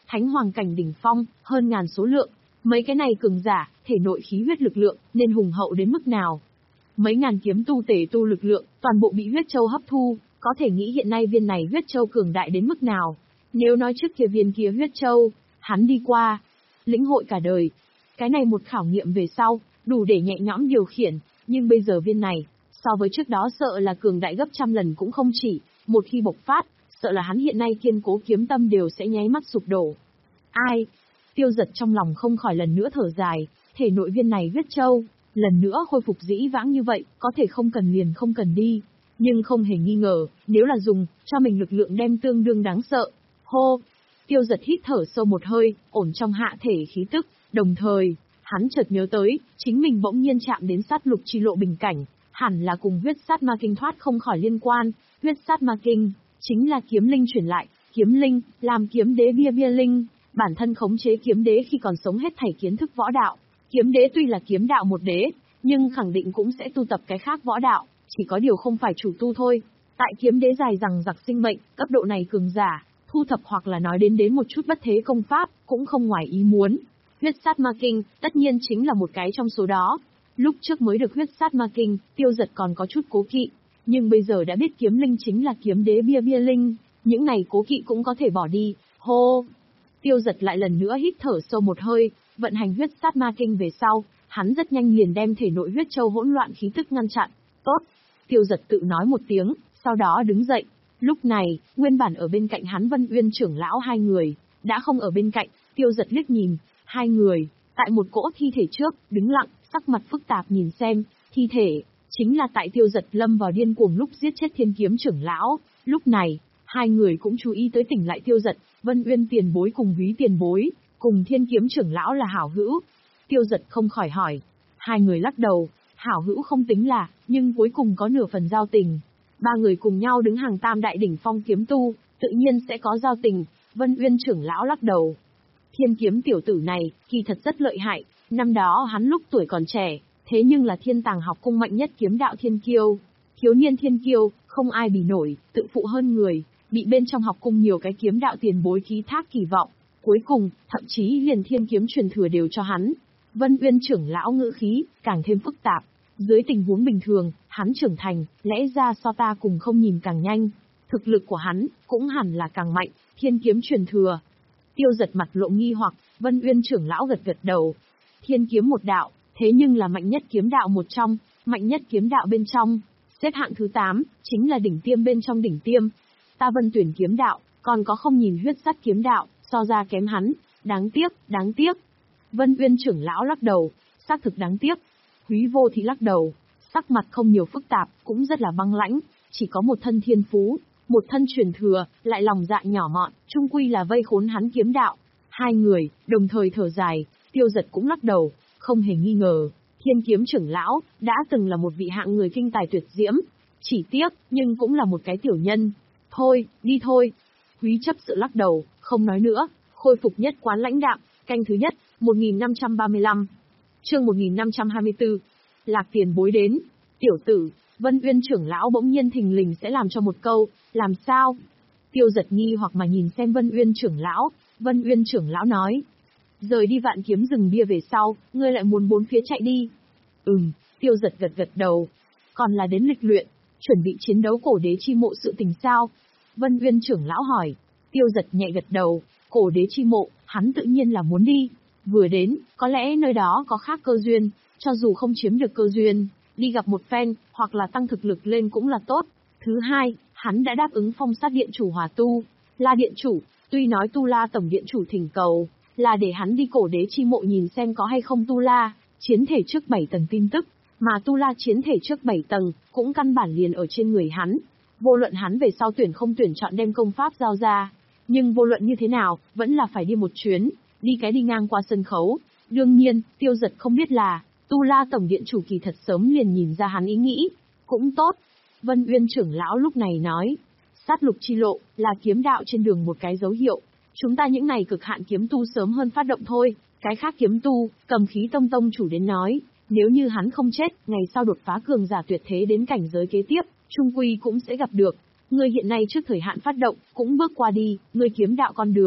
thánh hoàng cảnh đỉnh phong, hơn ngàn số lượng. Mấy cái này cường giả, thể nội khí huyết lực lượng, nên hùng hậu đến mức nào. Mấy ngàn kiếm tu tề tu lực lượng, toàn bộ bị huyết châu hấp thu, có thể nghĩ hiện nay viên này huyết châu cường đại đến mức nào. Nếu nói trước kia viên kia huyết châu, hắn đi qua, lĩnh hội cả đời. Cái này một khảo nghiệm về sau, đủ để nhẹ nhõm điều khiển, nhưng bây giờ viên này, so với trước đó sợ là cường đại gấp trăm lần cũng không chỉ, một khi bộc phát, sợ là hắn hiện nay kiên cố kiếm tâm đều sẽ nháy mắt sụp đổ. Ai? Tiêu Giật trong lòng không khỏi lần nữa thở dài, thể nội viên này huyết châu, lần nữa khôi phục dĩ vãng như vậy, có thể không cần liền không cần đi. Nhưng không hề nghi ngờ, nếu là dùng, cho mình lực lượng đem tương đương đáng sợ. Hô! Tiêu Giật hít thở sâu một hơi, ổn trong hạ thể khí tức, đồng thời, hắn chợt nhớ tới, chính mình bỗng nhiên chạm đến sát lục chi lộ bình cảnh, hẳn là cùng huyết sát ma kinh thoát không khỏi liên quan. Huyết sát ma kinh, chính là kiếm linh truyền lại, kiếm linh, làm kiếm đế bia bia linh, bản thân khống chế kiếm đế khi còn sống hết thảy kiến thức võ đạo. Kiếm đế tuy là kiếm đạo một đế, nhưng khẳng định cũng sẽ tu tập cái khác võ đạo, chỉ có điều không phải chủ tu thôi. Tại kiếm đế dài rằng giặc sinh mệnh, cấp độ này cường giả, thu thập hoặc là nói đến đến một chút bất thế công pháp, cũng không ngoài ý muốn. Huyết sát ma kinh, tất nhiên chính là một cái trong số đó. Lúc trước mới được huyết sát ma kinh, Tiêu Giật còn có chút cố kỵ, nhưng bây giờ đã biết kiếm linh chính là kiếm đế bia bia linh, những này cố kỵ cũng có thể bỏ đi. Hô! Tiêu Giật lại lần nữa hít thở sâu một hơi, vận hành huyết sát ma kinh về sau, hắn rất nhanh liền đem thể nội huyết châu hỗn loạn khí tức ngăn chặn. Tốt! Tiêu Giật tự nói một tiếng, sau đó đứng dậy. Lúc này, nguyên bản ở bên cạnh hắn Vân Uyên trưởng lão hai người, đã không ở bên cạnh. Tiêu Giật liếc nhìn, hai người, tại một cỗ thi thể trước, đứng lặng, sắc mặt phức tạp nhìn xem, thi thể, chính là tại Tiêu Giật lâm vào điên cuồng lúc giết chết Thiên Kiếm trưởng lão. Lúc này, hai người cũng chú ý tới tỉnh lại Tiêu Giật, Vân Uyên tiền bối cùng Húy tiền bối, cùng Thiên Kiếm trưởng lão là hảo hữu. Tiêu Giật không khỏi hỏi, hai người lắc đầu, hảo hữu không tính là, nhưng cuối cùng có nửa phần giao tình. Ba người cùng nhau đứng hàng tam đại đỉnh phong kiếm tu, tự nhiên sẽ có giao tình. Vân Uyên trưởng lão lắc đầu. Thiên Kiếm tiểu tử này, kỳ thật rất lợi hại, năm đó hắn lúc tuổi còn trẻ, thế nhưng là thiên tàng học cung mạnh nhất kiếm đạo thiên kiêu. Thiếu niên thiên kiêu, không ai bì nổi, tự phụ hơn người, bị bên trong học cung nhiều cái kiếm đạo tiền bối ký thác kỳ vọng. Cuối cùng, thậm chí liền thiên kiếm truyền thừa đều cho hắn. Vân Uyên trưởng lão ngữ khí, càng thêm phức tạp. Dưới tình huống bình thường, hắn trưởng thành, lẽ ra so ta cùng không nhìn càng nhanh. Thực lực của hắn, cũng hẳn là càng mạnh, thiên kiếm truyền thừa. Tiêu Giật mặt lộ nghi hoặc, Vân Uyên trưởng lão gật gật đầu. Thiên kiếm một đạo, thế nhưng là mạnh nhất kiếm đạo một trong, mạnh nhất kiếm đạo bên trong. Xếp hạng thứ tám, chính là đỉnh tiêm bên trong đỉnh tiêm. Ta Vân tuyển kiếm đạo, còn có không nhìn huyết sắt kiếm đạo, so ra kém hắn, đáng tiếc, đáng tiếc. Vân Uyên trưởng lão lắc đầu, xác thực đáng tiếc. Húy Vô Thị lắc đầu, sắc mặt không nhiều phức tạp, cũng rất là băng lãnh, chỉ có một thân thiên phú, một thân truyền thừa, lại lòng dạ nhỏ mọn, chung quy là vây khốn hắn kiếm đạo. Hai người, đồng thời thở dài, Tiêu Giật cũng lắc đầu, không hề nghi ngờ, Thiên Kiếm trưởng lão, đã từng là một vị hạng người kinh tài tuyệt diễm, chỉ tiếc, nhưng cũng là một cái tiểu nhân. Thôi, đi thôi. Húy Chấp Sự lắc đầu, không nói nữa, khôi phục nhất quán lãnh đạm, canh thứ nhất, một nghìn năm trăm ba mươi lăm. Chương một nghìn năm trăm hai mươi tư. Lạc tiền bối đến. Tiểu tử, Vân Uyên trưởng lão bỗng nhiên thình lình sẽ làm cho một câu, làm sao? Tiêu Giật nghi hoặc mà nhìn xem Vân Uyên trưởng lão, Vân Uyên trưởng lão nói. Rời đi Vạn Kiếm rừng bia về sau, ngươi lại muốn bốn phía chạy đi. Ừm, Tiêu Giật gật gật đầu. Còn là đến lịch luyện, chuẩn bị chiến đấu cổ đế chi mộ sự tình sao? Vân Uyên trưởng lão hỏi. Tiêu Giật nhẹ gật đầu, cổ đế chi mộ, hắn tự nhiên là muốn đi. Vừa đến, có lẽ nơi đó có khác cơ duyên, cho dù không chiếm được cơ duyên, đi gặp một phen, hoặc là tăng thực lực lên cũng là tốt. Thứ hai, hắn đã đáp ứng phong sát điện chủ Hòa Tu, La điện chủ, tuy nói Tu La tổng điện chủ thỉnh cầu, là để hắn đi cổ đế chi mộ nhìn xem có hay không Tu La, chiến thể trước bảy tầng tin tức, mà Tu La chiến thể trước bảy tầng, cũng căn bản liền ở trên người hắn. Vô luận hắn về sau tuyển không tuyển chọn đem công pháp giao ra, nhưng vô luận như thế nào, vẫn là phải đi một chuyến, đi cái đi ngang qua sân khấu. Đương nhiên, Tiêu Giật không biết là, Tu La tổng điện chủ kỳ thật sớm liền nhìn ra hắn ý nghĩ. Cũng tốt. Vân Uyên trưởng lão lúc này nói. Sát lục chi lộ, là kiếm đạo trên đường một cái dấu hiệu. Chúng ta những này cực hạn kiếm tu sớm hơn phát động thôi. Cái khác kiếm tu, cầm khí tông tông chủ đến nói. Nếu như hắn không chết, ngày sau đột phá cường giả tuyệt thế đến cảnh giới kế tiếp, trung quy cũng sẽ gặp được. Ngươi hiện nay trước thời hạn phát động, cũng bước qua đi, ngươi kiếm đạo con đường.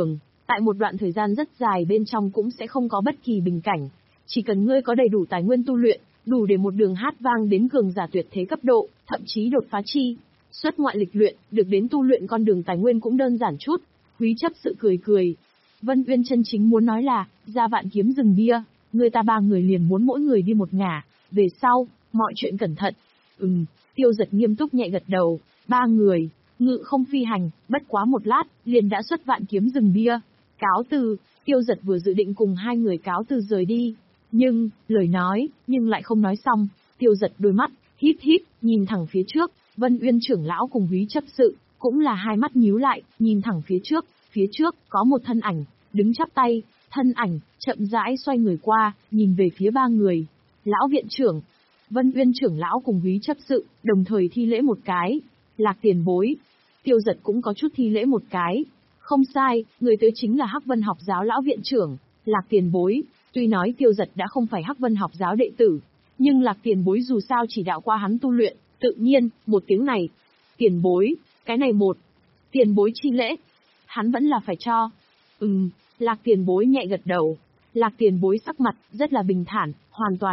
Tại một đoạn thời gian rất dài bên trong cũng sẽ không có bất kỳ bình cảnh. Chỉ cần ngươi có đầy đủ tài nguyên tu luyện, đủ để một đường hát vang đến cường giả tuyệt thế cấp độ, thậm chí đột phá chi. Xuất ngoại lịch luyện, được đến tu luyện con đường tài nguyên cũng đơn giản chút. Quý chấp sự cười cười. Vân Uyên chân chính muốn nói là, ra vạn kiếm rừng bia, người ta ba người liền muốn mỗi người đi một ngả. Về sau, mọi chuyện cẩn thận. Ừm, Tiêu Giật nghiêm túc nhẹ gật đầu. Ba người, ngự không phi hành, bất quá một lát, liền đã xuất vạn kiếm rừng bia. Cáo từ, Tiêu Giật vừa dự định cùng hai người cáo từ rời đi. Nhưng, lời nói, nhưng lại không nói xong. Tiêu Giật đôi mắt, híp híp, nhìn thẳng phía trước. Vân Uyên trưởng lão cùng Quý chấp sự, cũng là hai mắt nhíu lại, nhìn thẳng phía trước. Phía trước, có một thân ảnh, đứng chắp tay. Thân ảnh, chậm rãi xoay người qua, nhìn về phía ba người. Lão viện trưởng, Vân Uyên trưởng lão cùng Quý chấp sự, đồng thời thi lễ một cái. Lạc tiền bối. Tiêu Giật cũng có chút thi lễ một cái. Không sai, người tới chính là Hắc Vân học giáo lão viện trưởng, Lạc tiền bối. Tuy nói Tiêu Giật đã không phải Hắc Vân học giáo đệ tử, nhưng Lạc tiền bối dù sao chỉ đạo qua hắn tu luyện, tự nhiên, một tiếng này. Tiền bối, cái này một. Tiền bối chi lễ. Hắn vẫn là phải cho. Ừm, Lạc tiền bối nhẹ gật đầu. Lạc tiền bối sắc mặt, rất là bình thản, hoàn toàn